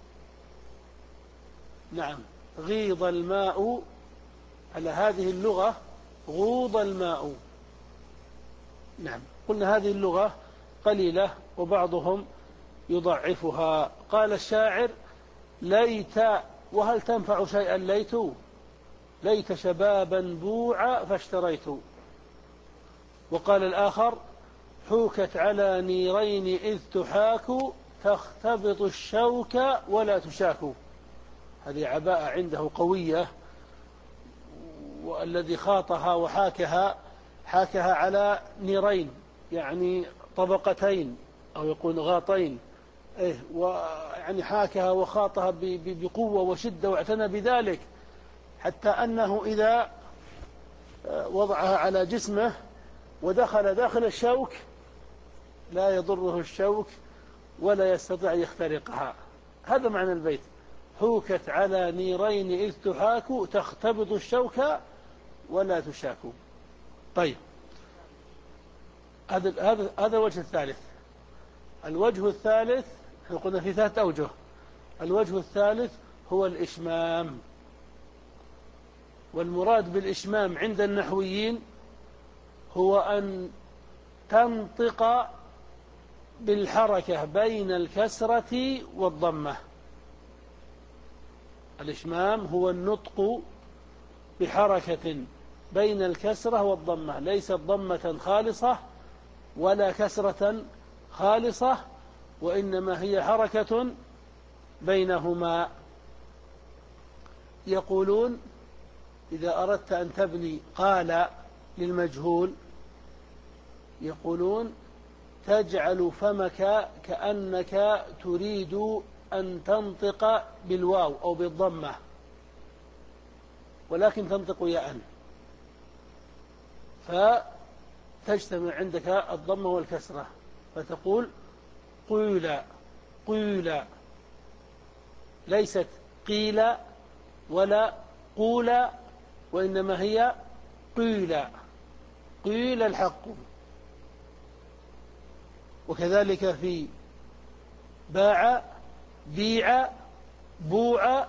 نعم، غيض الماء، على هذه اللغة غوض الماء. نعم، قلنا هذه اللغة قليلة وبعضهم يضعفها. قال الشاعر: ليت، وهل تنفع شيئا ليت؟ ليت شبابا بوع فاشتريت. وقال الآخر: حوكت على نيرين إذ تحاك تختبط الشوك ولا تشاك. هذه عباءة عنده قوية، والذي خاطها وحاكها حاكها على نيرين، يعني طبقتين، أو يقول غاطين، إيه، ويعني حاكها وخاطها بقوة وشدة واعتنى بذلك، حتى أنه إذا وضعها على جسمه ودخل داخل الشوك لا يضره الشوك ولا يستطيع يخترقها. هذا معنى البيت: حوكت على نيرين إذ تحاك تختبط الشوك ولا تشاكوا. طيب، هذا هذا هذا الوجه الثالث. الوجه الثالث احنا قلنا في ثلاثة أوجه. الوجه الثالث هو الإشمام. والمراد بالإشمام عند النحويين هو أن تنطق بالحركة بين الكسرة والضمة. الإشمام هو النطق بحركة بين الكسرة والضمة، ليست ضمة خالصة ولا كسرة خالصة، وإنما هي حركة بينهما. يقولون إذا أردت أن تبني قال للمجهول، يقولون تجعل فمك كأنك تريد أن تنطق بالواو أو بالضمة، ولكن تنطق ياء، فتجتمع عندك الضمة والكسرة، فتقول قيل قيل، ليست قيل ولا قول، وإنما هي قيل قيل الحق. وكذلك في باع بيع بوع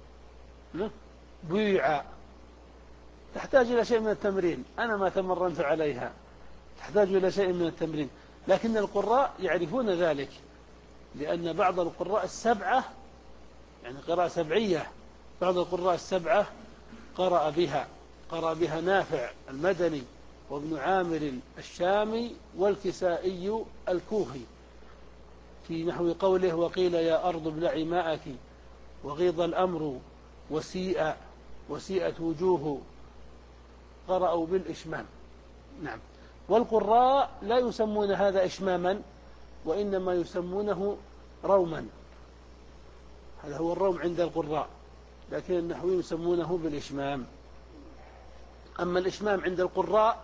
بيع. تحتاج إلى شيء من التمرين، أنا ما تمرنت عليها، تحتاج إلى شيء من التمرين، لكن القراء يعرفون ذلك، لأن بعض القراء السبعة، يعني قراءة سبعية، بعض القراء السبعة قرأ بها قرأ بها نافع المدني وابن عامر الشامي والكسائي الكوفي، في نحو قوله وقيل يا أرض ابلعي ماءك وغيض الأمر وسيء وسيئت وجوه، قرأوا بالإشمام. نعم. والقراء لا يسمون هذا إشماما، وإنما يسمونه روما. هذا هو الروم عند القراء، لكن النحويين يسمونه بالإشمام. أما الإشمام عند القراء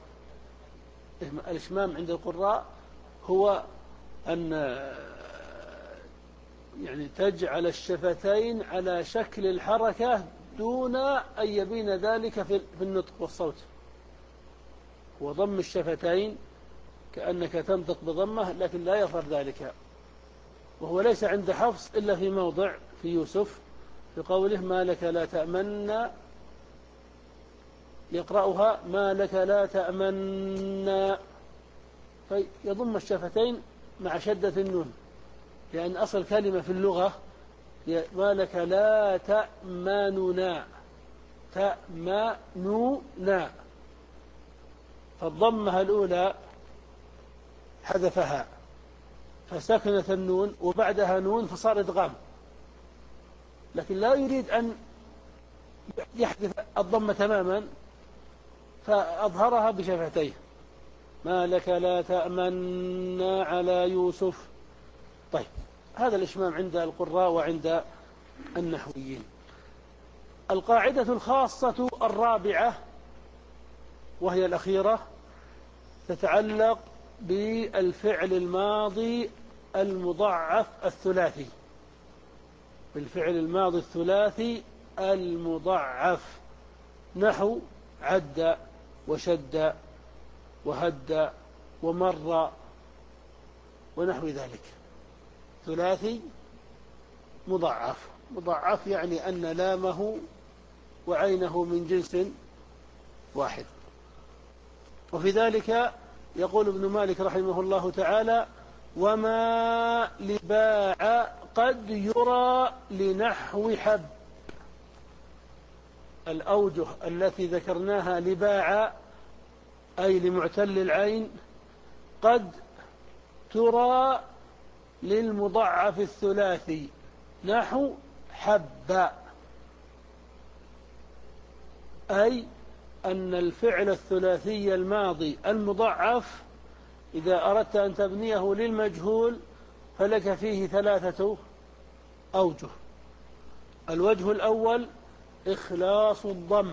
الإشمام عند القراء هو أن يعني تجعل الشفتين على شكل الحركة دون أن يبين ذلك في النطق والصوت، وضم الشفتين كأنك تنطق بضمة، لكن لا يظهر ذلك. وهو ليس عند حفص إلا في موضع في يوسف، في قوله ما لك لا تأمن، يقرأها ما لك لا تأمن، فيضم الشفتين مع شدة النون، لأن أصل كلمة في اللغة ما لك لا تأمننا تأمننا، فالضمة الأولى حذفها فسكنت النون وبعدها نون فصار إدغام، لكن لا يريد أن يحذف الضمة تماما فأظهرها بشفتيه ما لك لا تأمن على يوسف. طيب، هذا الإشمام عند القراء وعند النحويين. القاعدة الخاصة الرابعة وهي الأخيرة تتعلق بالفعل الماضي المضاعف الثلاثي، بالفعل الماضي الثلاثي المضاعف، نحو عد وشد وهد ومر ونحو ذلك. ثلاثي مضاعف، مضاعف يعني أن لامه وعينه من جنس واحد. وفي ذلك يقول ابن مالك رحمه الله تعالى وما لباع قد يرى لنحو حب. الأوجه التي ذكرناها لباع أي لمعتل العين قد ترى للمضاعف الثلاثي نحو حب، أي أن الفعل الثلاثي الماضي المضاعف إذا أردت أن تبنيه للمجهول فلك فيه ثلاثة أوجه. الوجه الأول إخلاص الضم،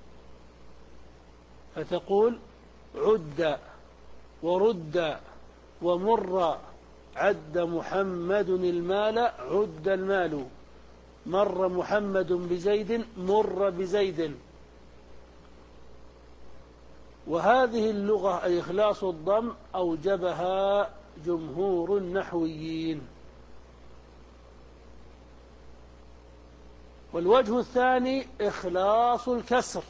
فتقول عد ورد ومر، عد محمد المال عد المال، مر محمد بزيد مر بزيد. وهذه اللغة أي إخلاص الضم أوجبها جمهور النحويين. والوجه الثاني إخلاص الكسر،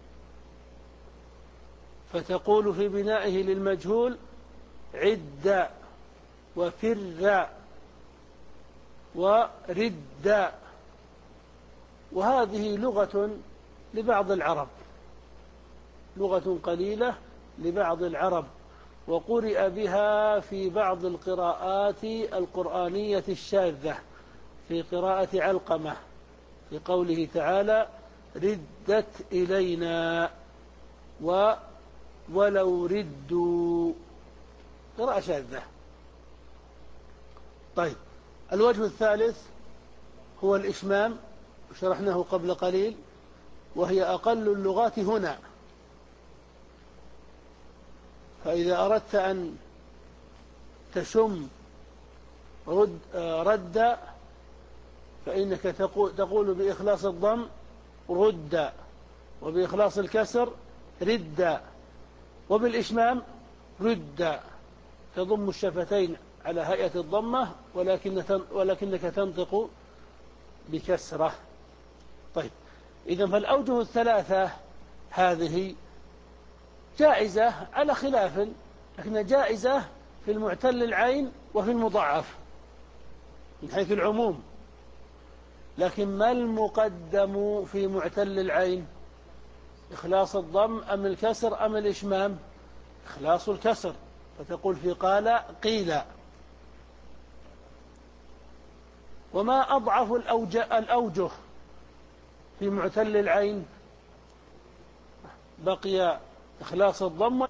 فتقول في بنائه للمجهول عد وفر ورد، وهذه لغة لبعض العرب، لغة قليلة لبعض العرب، وقرئ بها في بعض القراءات القرآنية الشاذة، في قراءة علقمة في قوله تعالى ردت إلينا و ولو ردوا، قراءة شاذة. طيب، الوجه الثالث هو الإشمام، شرحناه قبل قليل، وهي أقل اللغات هنا. فإذا أردت أن تشم رد, رد فإنك تقول بإخلاص الضم رد، وبإخلاص الكسر رد، وبالإشمام رد، تضم الشفتين على هيئة الضمة ولكن ولكنك تنطق بكسرة. طيب، إذا فالأوجه الثلاثة هذه جائزة على خلاف، لكن جائزة في المعتل العين وفي المضاعف من حيث العموم. لكن ما المقدم في معتل العين؟ إخلاص الضم أم الكسر أم الإشمام؟ إخلاص الكسر، فتقول في قال قيل. وما أضعف الأوجه في معتل العين؟ بقي إخلاص الضم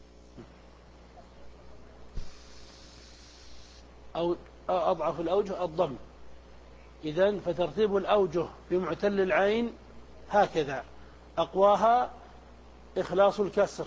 أو أضعف الأوجه الضم. إذن فترتيب الأوجه في معتل العين هكذا: أقواها إخلاص الكسر،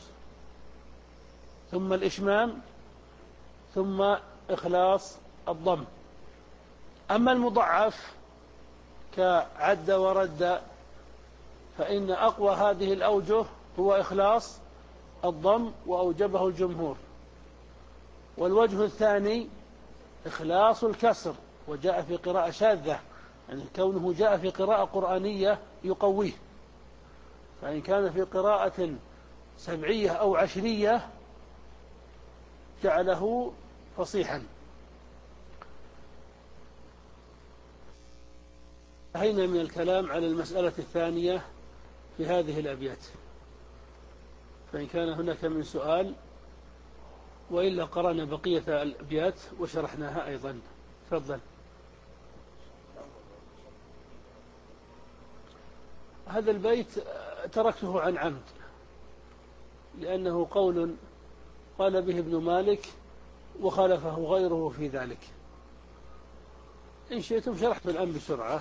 ثم الإشمام، ثم إخلاص الضم. أما المضعف كعد ورد فإن أقوى هذه الأوجه هو إخلاص الضم، وأوجبه الجمهور. والوجه الثاني إخلاص الكسر، وجاء في قراءة شاذة، يعني كونه جاء في قراءة قرآنية يقويه، فإن كان في قراءة سبعية أو عشرية جعله فصيحا. انتهينا من الكلام على المسألة الثانية في هذه الأبيات، فإن كان هناك من سؤال، وإلا قرأنا بقية الأبيات وشرحناها أيضا. تفضل. هذا البيت تركته عن عمد، لأنه قول قال به ابن مالك وخالفه غيره في ذلك. إن شئتم شرحت الآن بسرعة.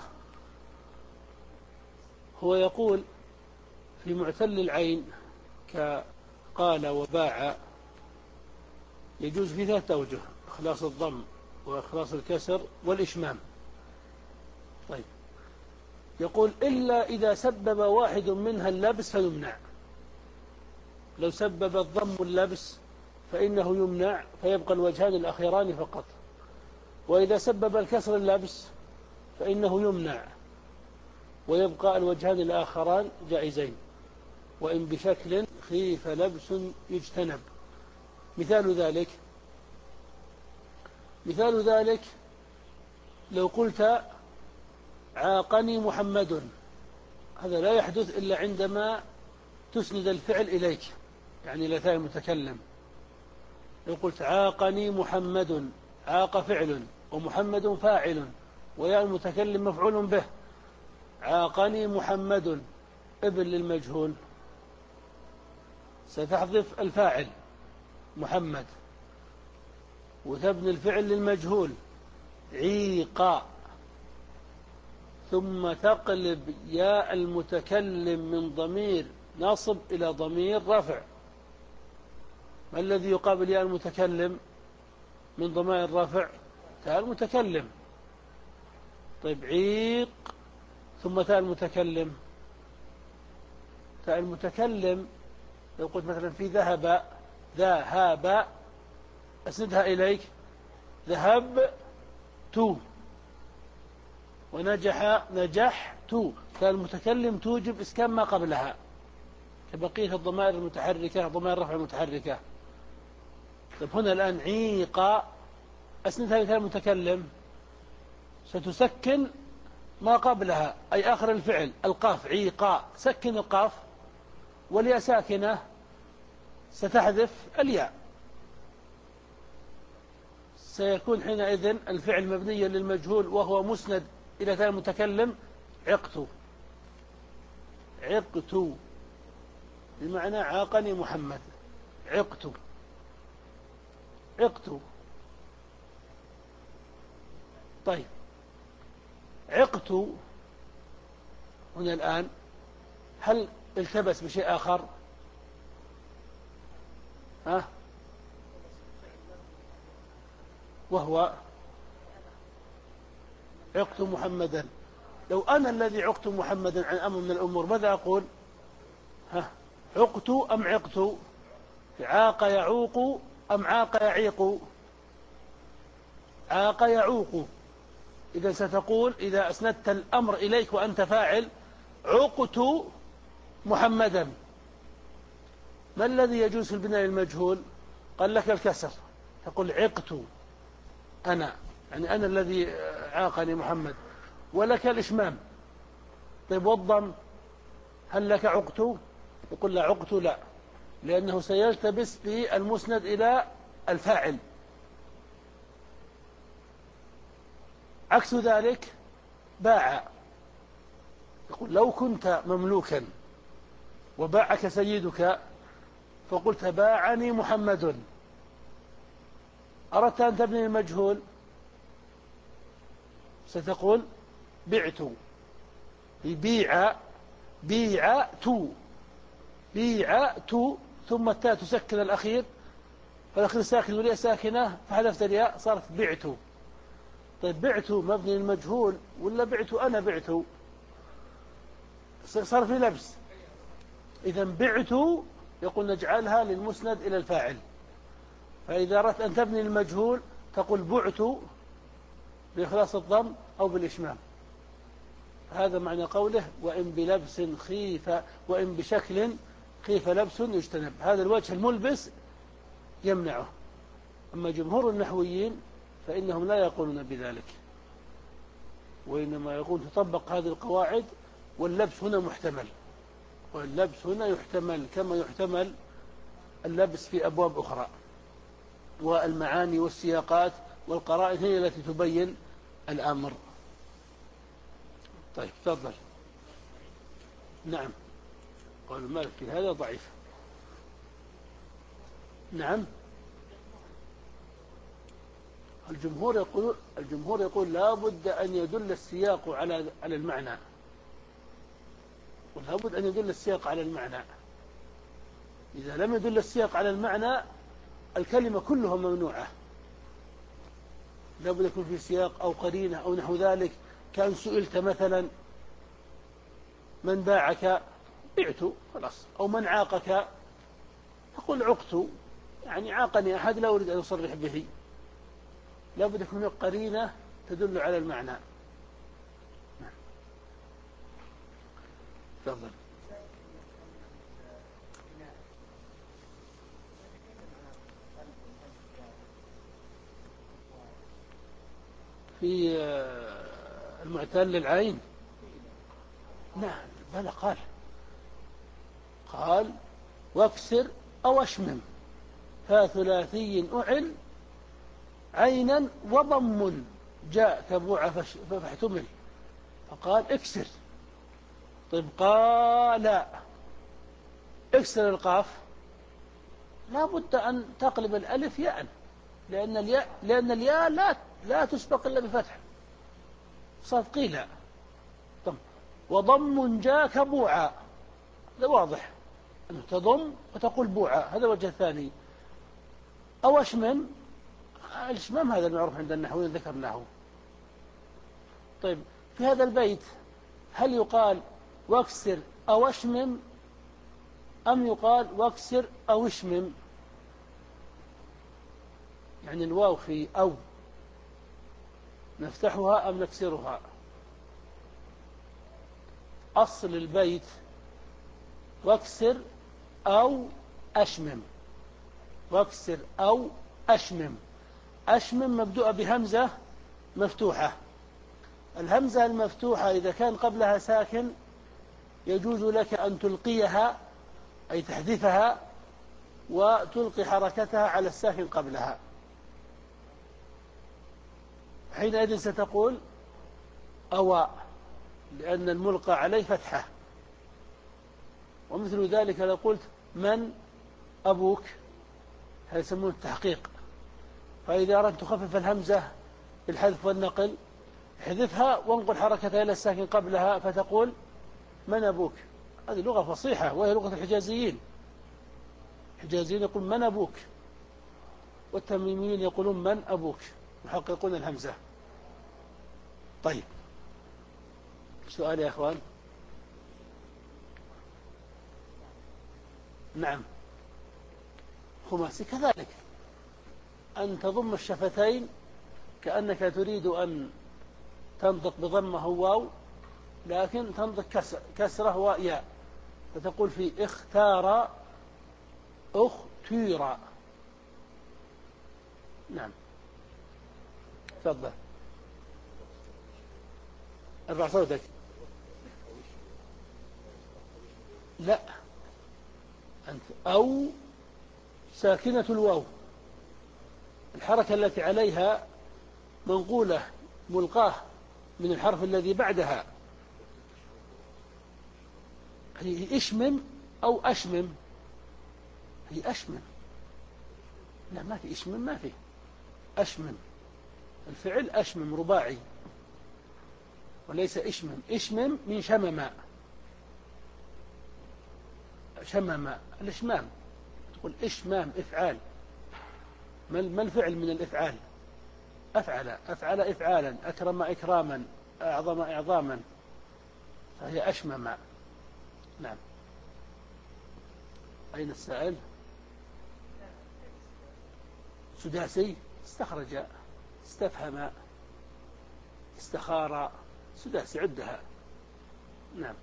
هو يقول في معتل العين كقال وباع يجوز في ثلاثة أوجه: إخلاص الضم وإخلاص الكسر والإشمام. طيب، يقول إلا إذا سبب واحد منها اللبس فيمنع. لو سبب الضم اللبس فإنه يمنع، فيبقى الوجهان الأخيران فقط. وإذا سبب الكسر اللبس فإنه يمنع، ويبقى الوجهان الآخران جائزين، وإن بشكل خيف لبس يجتنب. مثال ذلك مثال ذلك لو قلت عاقني محمد، هذا لا يحدث إلا عندما تسند الفعل إليك، يعني إلى ثاني المتكلم. لو قلت عاقني محمد، عاق فعل ومحمد فاعل ويا المتكلم مفعول به، عاقني محمد ابن للمجهول، ستحذف الفاعل محمد وتبني الفعل للمجهول عيقا، ثم تقلب ياء المتكلم من ضمير نصب إلى ضمير رفع. ما الذي يقابل ياء المتكلم من ضمائر الرفع؟ تاء المتكلم. طيب، عيق ثم تاء المتكلم. تاء المتكلم لو قلت مثلا في ذهب، ذهب، أسندها إليك، ذهب تو، ونجح نجح تو، كان المتكلم توجب إسكان ما قبلها كبقية الضمائر المتحركة، ضمائر الرفع المتحركة. طيب هنا الآن عيق، أسندها إلى المتكلم، ستسكن ما قبلها أي آخر الفعل، القاف، عيقا، سكن القاف، والياء ساكنة ستحذف الياء، سيكون حينئذ الفعل مبنيا للمجهول وهو مسند إلى ثاني المتكلم، عقت، عقت بمعنى عاقني محمد، عقت، عقت. طيب عقت هنا الآن هل التبس بشيء آخر؟ ها؟ وهو عقت محمدا. لو أنا الذي عقت محمدا عن أمر من الأمور ماذا أقول؟ ها؟ عقت أم عقت؟ عاق يعوق أم عاق يعيق؟ عاق يعوق. إذا ستقول إذا أسندت الأمر إليك وأنت فاعل، عقت محمدا، ما الذي يجوز في البناء المجهول؟ قال لك الكسر، تقول عقت أنا، يعني أنا الذي عاقني محمد، ولك الإشمام. طيب والضم، هل لك عقت؟ يقول لا، عقت لا، لأنه سيلتبس بالمسند إلى الفاعل. عكس ذلك باع، يقول لو كنت مملوكا وباعك سيدك فقلت باعني محمد، أردت أن تبني المجهول ستقول بعت، بيع، بيعت، بيعت، ثم التاء تسكن الأخير، فالأخير ساكن والياء ساكنة فحذفت الياء صارت بعت. طيب بعت مبني المجهول ولا بعت أنا بعت؟ صار في لبس. إذا بعت يقول نجعلها للمسند إلى الفاعل، فإذا أردت أن تبني المجهول تقول بعت بإخلاص الضم أو بالإشمام. هذا معنى قوله وإن بلبس خيف، وإن بشكل خيف لبس يجتنب، هذا الوجه الملبس يمنعه. أما جمهور النحويين فإنهم لا يقولون بذلك، وإنما يقول تطبق هذه القواعد، واللبس هنا محتمل، واللبس هنا يحتمل كما يحتمل اللبس في أبواب أخرى، والمعاني والسياقات والقرائن هي التي تبين الأمر. طيب تفضل. نعم، قول مالك في هذا ضعيف. نعم، الجمهور يقول الجمهور يقول لا بد أن يدل السياق على على المعنى، ولا بد أن يدل السياق على المعنى. إذا لم يدل السياق على المعنى الكلمة كلها ممنوعة، لا بد يكون في سياق أو قرينة أو نحو ذلك. كان سئلت مثلا من باعك بعت خلاص، أو من عاقك تقول عقت، يعني عاقني أحد لا أريد أن أصرح به، لا بد يكون قرينة تدل على المعنى. تفضل. في المعتل للعين، نعم بلى، قال قال واكسر أو اشمم فثلاثي أعل عينا وضم جاء تبوع فاحتمل، فقال اكسر. طيب قال اكسر القاف، لا بد أن تقلب الألف ياء، لأن الياء لأن الياء لا لا تسبق إلا بفتح، صارت قيل. طب وضم جاء كبوعا، هذا واضح أن تضم وتقول بوعا، هذا وجه ثاني. أو اشمم، الاشمام هذا المعروف عند النحويين ذكرناه. طيب في هذا البيت هل يقال واكسر أو اشمم أم يقال واكسر أو اشمم؟ يعني الواو في أو نفتحها أم نكسرها؟ أصل البيت واكسر أو أشمم، واكسر أو أشمم. أشمم مبدوءة بهمزة مفتوحة. الهمزة المفتوحة إذا كان قبلها ساكن يجوز لك أن تلقيها، أي تحذفها وتلقي حركتها على الساكن قبلها. حينئذ ستقول أوى، لأن الملقى عليه فتحة. ومثل ذلك لو قلت من أبوك، هذا يسمونه التحقيق. فإذا أردت تخفف الهمزة بالحذف والنقل احذفها وانقل حركتها إلى الساكن قبلها فتقول من أبوك. هذه لغة فصيحة وهي لغة الحجازيين. الحجازيين يقول من أبوك، والتميميين يقولون من أبوك، يحققون الهمزة. طيب، سؤال يا أخوان. نعم، خماسي كذلك، أن تضم الشفتين كأنك تريد أن تنطق بضمه واو، لكن تنطق كسر كسره وياء، فتقول في اختار اختير. نعم، تفضل ارفع صوتك. لا، أنت أو ساكنة الواو، الحركة التي عليها منقولة ملقاه من الحرف الذي بعدها. هي اشمم أو أشمم؟ هي أشمم. لا، ما في اشمم، ما في أشمم. الفعل أشمم رباعي وليس اشمم. اشمم من شمم، شمم الاشمام، تقول اشمام افعال. ما الفعل من الافعال؟ أفعل أفعل إفعالا، أكرم إكراما، أعظم إعظاما، فهي أشمم. نعم. أين السائل؟ سداسي، استخرج، استفهم، استخار، سداسي عدها. نعم.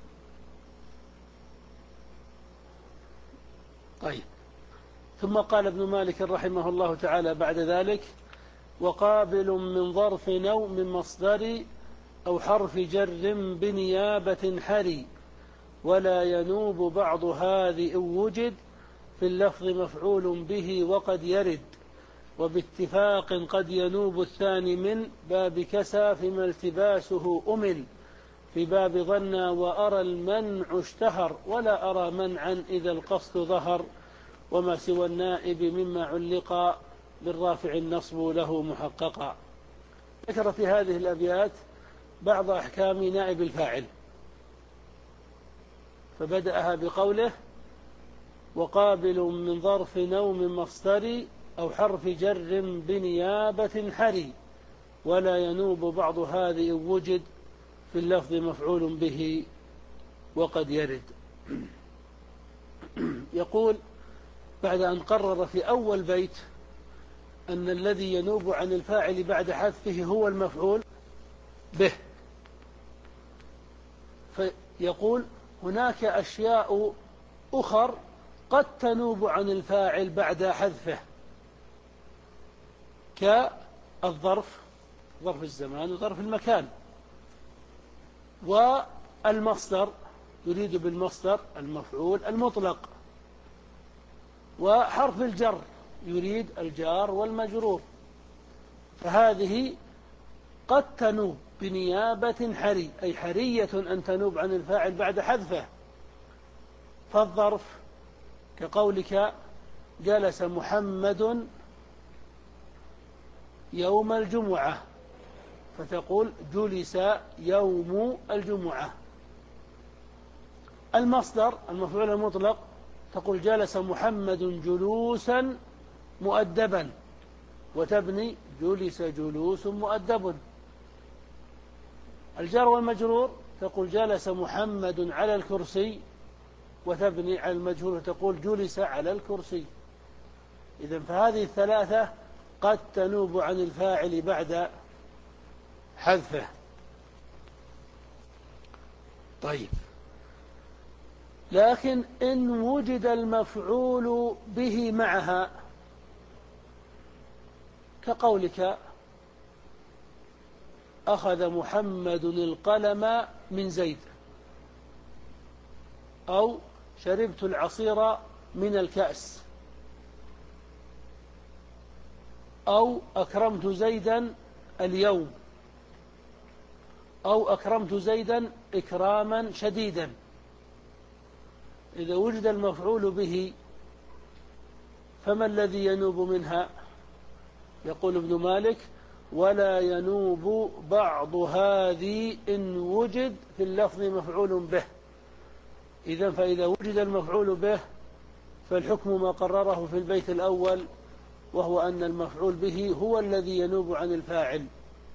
طيب، ثم قال ابن مالك رحمه الله تعالى بعد ذلك: وقابل من ظرف أو من مصدر أو حرف جر بنيابة حري، ولا ينوب بعض هذه إن وجد في اللفظ مفعول به وقد يرد، وباتفاق قد ينوب الثاني من باب كسى فيما التباسه أمل، في باب ظن وأرى المنع اشتهر، ولا أرى منعا إذا القصد ظهر، وما سوى النائب مما علق بالرافع النصب له محققا. ذكر في هذه الأبيات بعض أحكام نائب الفاعل، فبدأها بقوله: وقابل من ظرف أو من مصدر أو حرف جر بنيابة حري، ولا ينوب بعض هذه إن وجد في اللفظ مفعول به وقد يرد. يقول بعد أن قرر في أول بيت أن الذي ينوب عن الفاعل بعد حذفه هو المفعول به، فيقول هناك أشياء أخر قد تنوب عن الفاعل بعد حذفه، كالظرف، ظرف الزمان وظرف المكان، والمصدر، يريد بالمصدر المفعول المطلق، وحرف الجر يريد الجار والمجرور، فهذه قد تنوب بنيابة حري، أي حرية أن تنوب عن الفاعل بعد حذفه. فالظرف كقولك جلس محمد يوم الجمعة، فتقول جلس يوم الجمعة. المصدر المفعول المطلق تقول جلس محمد جلوسا مؤدبا، وتبني جلس جلوس مؤدب. الجار والمجرور تقول جلس محمد على الكرسي وتبني على المجهول وتقول جلس على الكرسي. إذن فهذه الثلاثة قد تنوب عن الفاعل بعد حذفه. طيب، لكن إن وجد المفعول به معها كقولك أخذ محمد القلم من زيد، أو شربت العصير من الكأس، أو أكرمت زيدا اليوم، أو أكرمت زيدا إكراما شديدا. إذا وجد المفعول به فما الذي ينوب منها؟ يقول ابن مالك: ولا ينوب بعض هذه إن وجد في اللفظ مفعول به. إذن فإذا وجد المفعول به فالحكم ما قرره في البيت الأول، وهو أن المفعول به هو الذي ينوب عن الفاعل.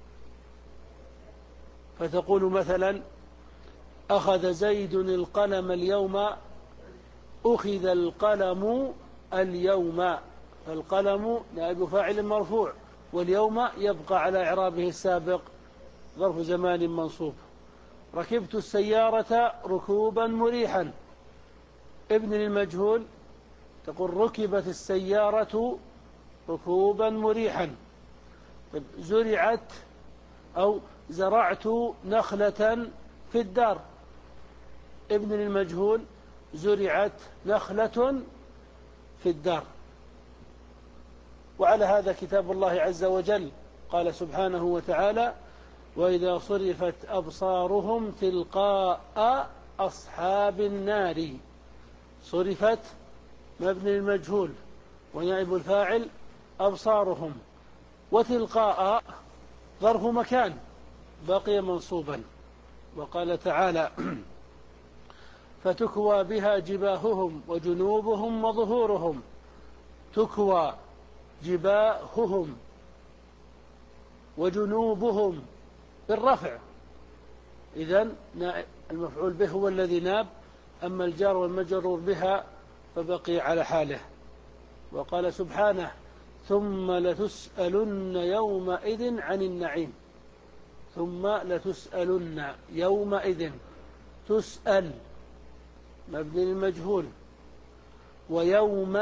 فتقول مثلا: أخذ زيد القلم اليوم، أخذ القلم اليوم، فالقلم نائب فاعل مرفوع، واليوم يبقى على إعرابه السابق ظرف زمان منصوب. ركبت السيارة ركوبا مريحا، ابن للمجهول تقول ركبت السيارة ركوبا مريحا. زرعت أو زرعت نخلة في الدار، ابن للمجهول زرعت نخلة في الدار. وعلى هذا كتاب الله عز وجل قال سبحانه وتعالى: وإذا صرفت أبصارهم تلقاء أصحاب النار. صرفت مبني المجهول ونائب الفاعل أبصارهم، وتلقاء ظرف مكان بقي منصوبا. وقال تعالى: فتكوى بها جباههم وجنوبهم وظهورهم. تكوى جباههم وجنوبهم بالرفع، إذن المفعول به هو الذي ناب، أما الجار والمجرور بها فبقي على حاله. وقال سبحانه: ثم لتسألن يومئذ عن النعيم. ثم لتسألن يومئذ، تسأل مبني للمجهول، ويوم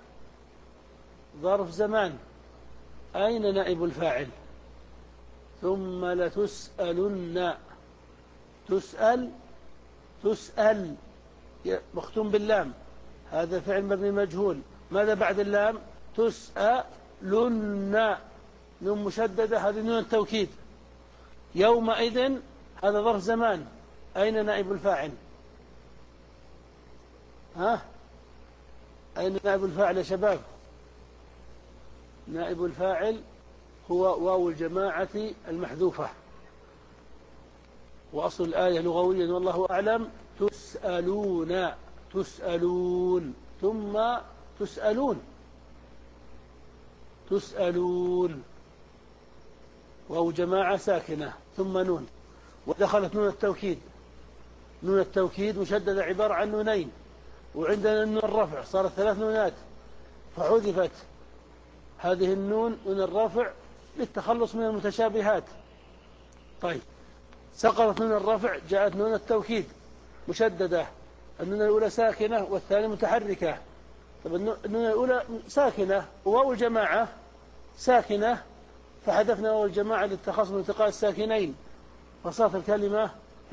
ظرف زمان، أين نائب الفاعل؟ ثم لتسألن، تسأل تسأل مختوم باللام، هذا فعل مبني مجهول. ماذا بعد اللام؟ تسألن، نون مشددة، هذه نون التوكيد. يومئذ هذا ظرف زمان، أين نائب الفاعل؟ ها؟ أين نائب الفاعل يا شباب؟ نائب الفاعل هو واو الجماعة المحذوفة. وأصل الآية لغويا والله أعلم: تسألون، تسألون، ثم تسألون، تسألون، واو جماعة ساكنة ثم نون، ودخلت نون التوكيد. نون التوكيد مشددة عبارة عن نونين، وعندنا نون الرفع صارت ثلاث نونات، فحذفت هذه النون نون الرفع للتخلص من المتشابهات. طيب، سقطت نون الرفع، جاءت نون التوكيد مشددة، النون الأولى ساكنة والثانية متحركة. طب النون الأولى ساكنة وواو الجماعة ساكنة، فحذفنا واو الجماعة للتخلص من التقاء الساكنين، فصارت الكلمة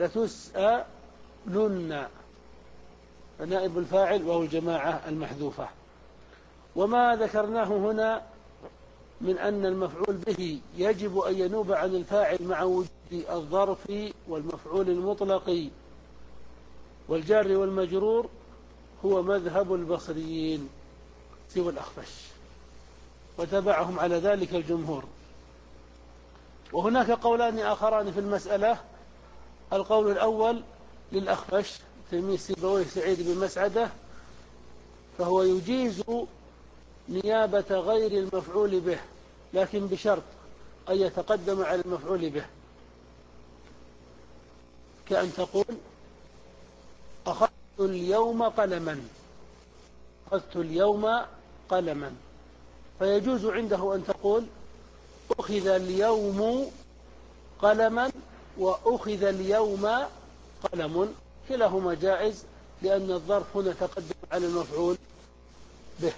لتسألن، فنائب الفاعل واو الجماعة المحذوفة. وما ذكرناه هنا من أن المفعول به يجب أن ينوب عن الفاعل مع وجود الظرف والمفعول المطلق والجار والمجرور هو مذهب البصريين سوى الأخفش، وتبعهم على ذلك الجمهور. وهناك قولان آخران في المسألة. القول الأول للأخفش تلميذ سيبويه سعيد بن مسعدة، فهو يجيز نيابة غير المفعول به، لكن بشرط أن يتقدم على المفعول به، كأن تقول أخذت اليوم قلما أخذت اليوم قلما، فيجوز عنده أن تقول أخذ اليوم قلما وأخذ اليوم قلم، كلاهما جائز لأن الظرف هنا تقدم على المفعول به.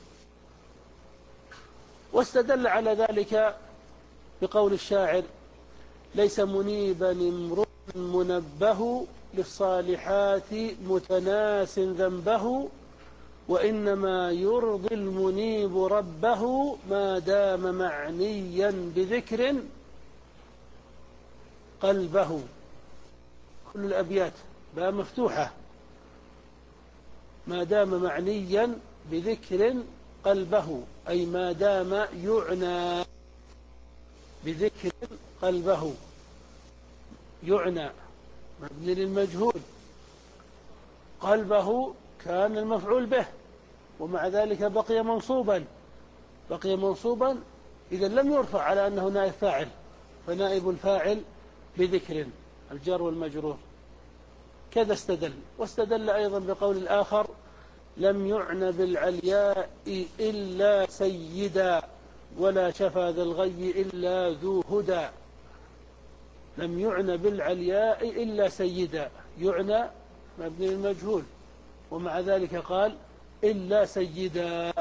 واستدل على ذلك بقول الشاعر: ليس منيبا امرؤ منبه للصالحات متناس ذنبه، وإنما يرضي المنيب ربه ما دام معنيا بذكر قلبه. كل الأبيات باء مفتوحة، ما دام معنيا بذكر قلبه، أي ما دام يعنى بذكر قلبه. يعنى مبني للمجهول، قلبه كان المفعول به، ومع ذلك بقي منصوبا بقي منصوبا إذا لم يرفع على أنه نائب فاعل، فنائب الفاعل بذكر الجار والمجرور. كذا استدل. واستدل أيضا بقول الآخر: لم يعنى بالعلياء إلا سيدا، ولا شفى ذا الغي إلا ذو هدى. لم يعنى بالعلياء إلا سيدا، يعنى مبني المجهول، ومع ذلك قال إلا سيدا،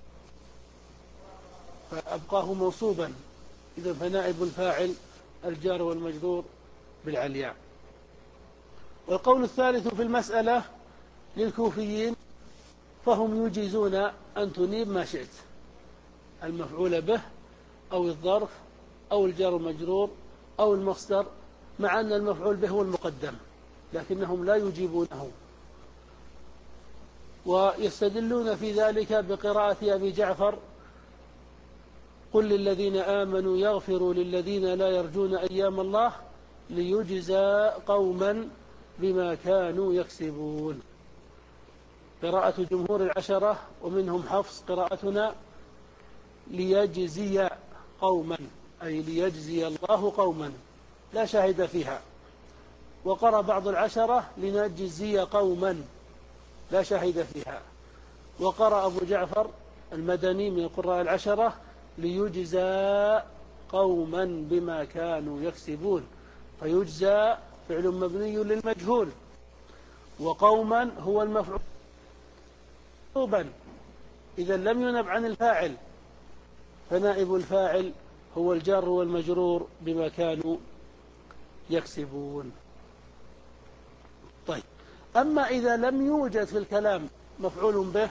فأبقاه موصوبا. إذا فنائب الفاعل الجار والمجرور بالعلياء. والقول الثالث في المسألة للكوفيين، فهم يجيزون أن تنيب ما شئت، المفعول به أو الظرف أو الجار والمجرور أو المصدر، مع أن المفعول به هو المقدم، لكنهم لا يجيبونه. ويستدلون في ذلك بقراءة أبي جعفر: قل للذين آمنوا يغفروا للذين لا يرجون أيام الله ليجزى قوما بما كانوا يكسبون. قراءة جمهور العشرة ومنهم حفص قراءتنا ليجزي قوما، أي ليجزي الله قوما، لا شاهد فيها. وقرأ بعض العشرة لنجزي قوما، لا شاهد فيها. وقرأ أبو جعفر المدني من القراء العشرة ليجزى قوما بما كانوا يكسبون، فيجزى فعل مبني للمجهول، وقوما هو المفعول منصوبا، إذا لم ينب عن الفاعل، فنائب الفاعل هو الجار والمجرور بما كانوا يكسبون. طيب، أما إذا لم يوجد في الكلام مفعول به،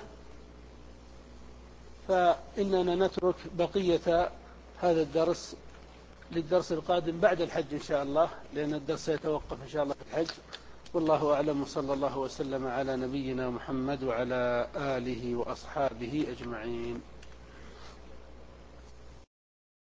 فإننا نترك بقية هذا الدرس للدرس القادم بعد الحج إن شاء الله، لأن الدرس سيتوقف إن شاء الله في الحج. والله أعلم، صلى الله وسلم على نبينا محمد وعلى آله وأصحابه أجمعين.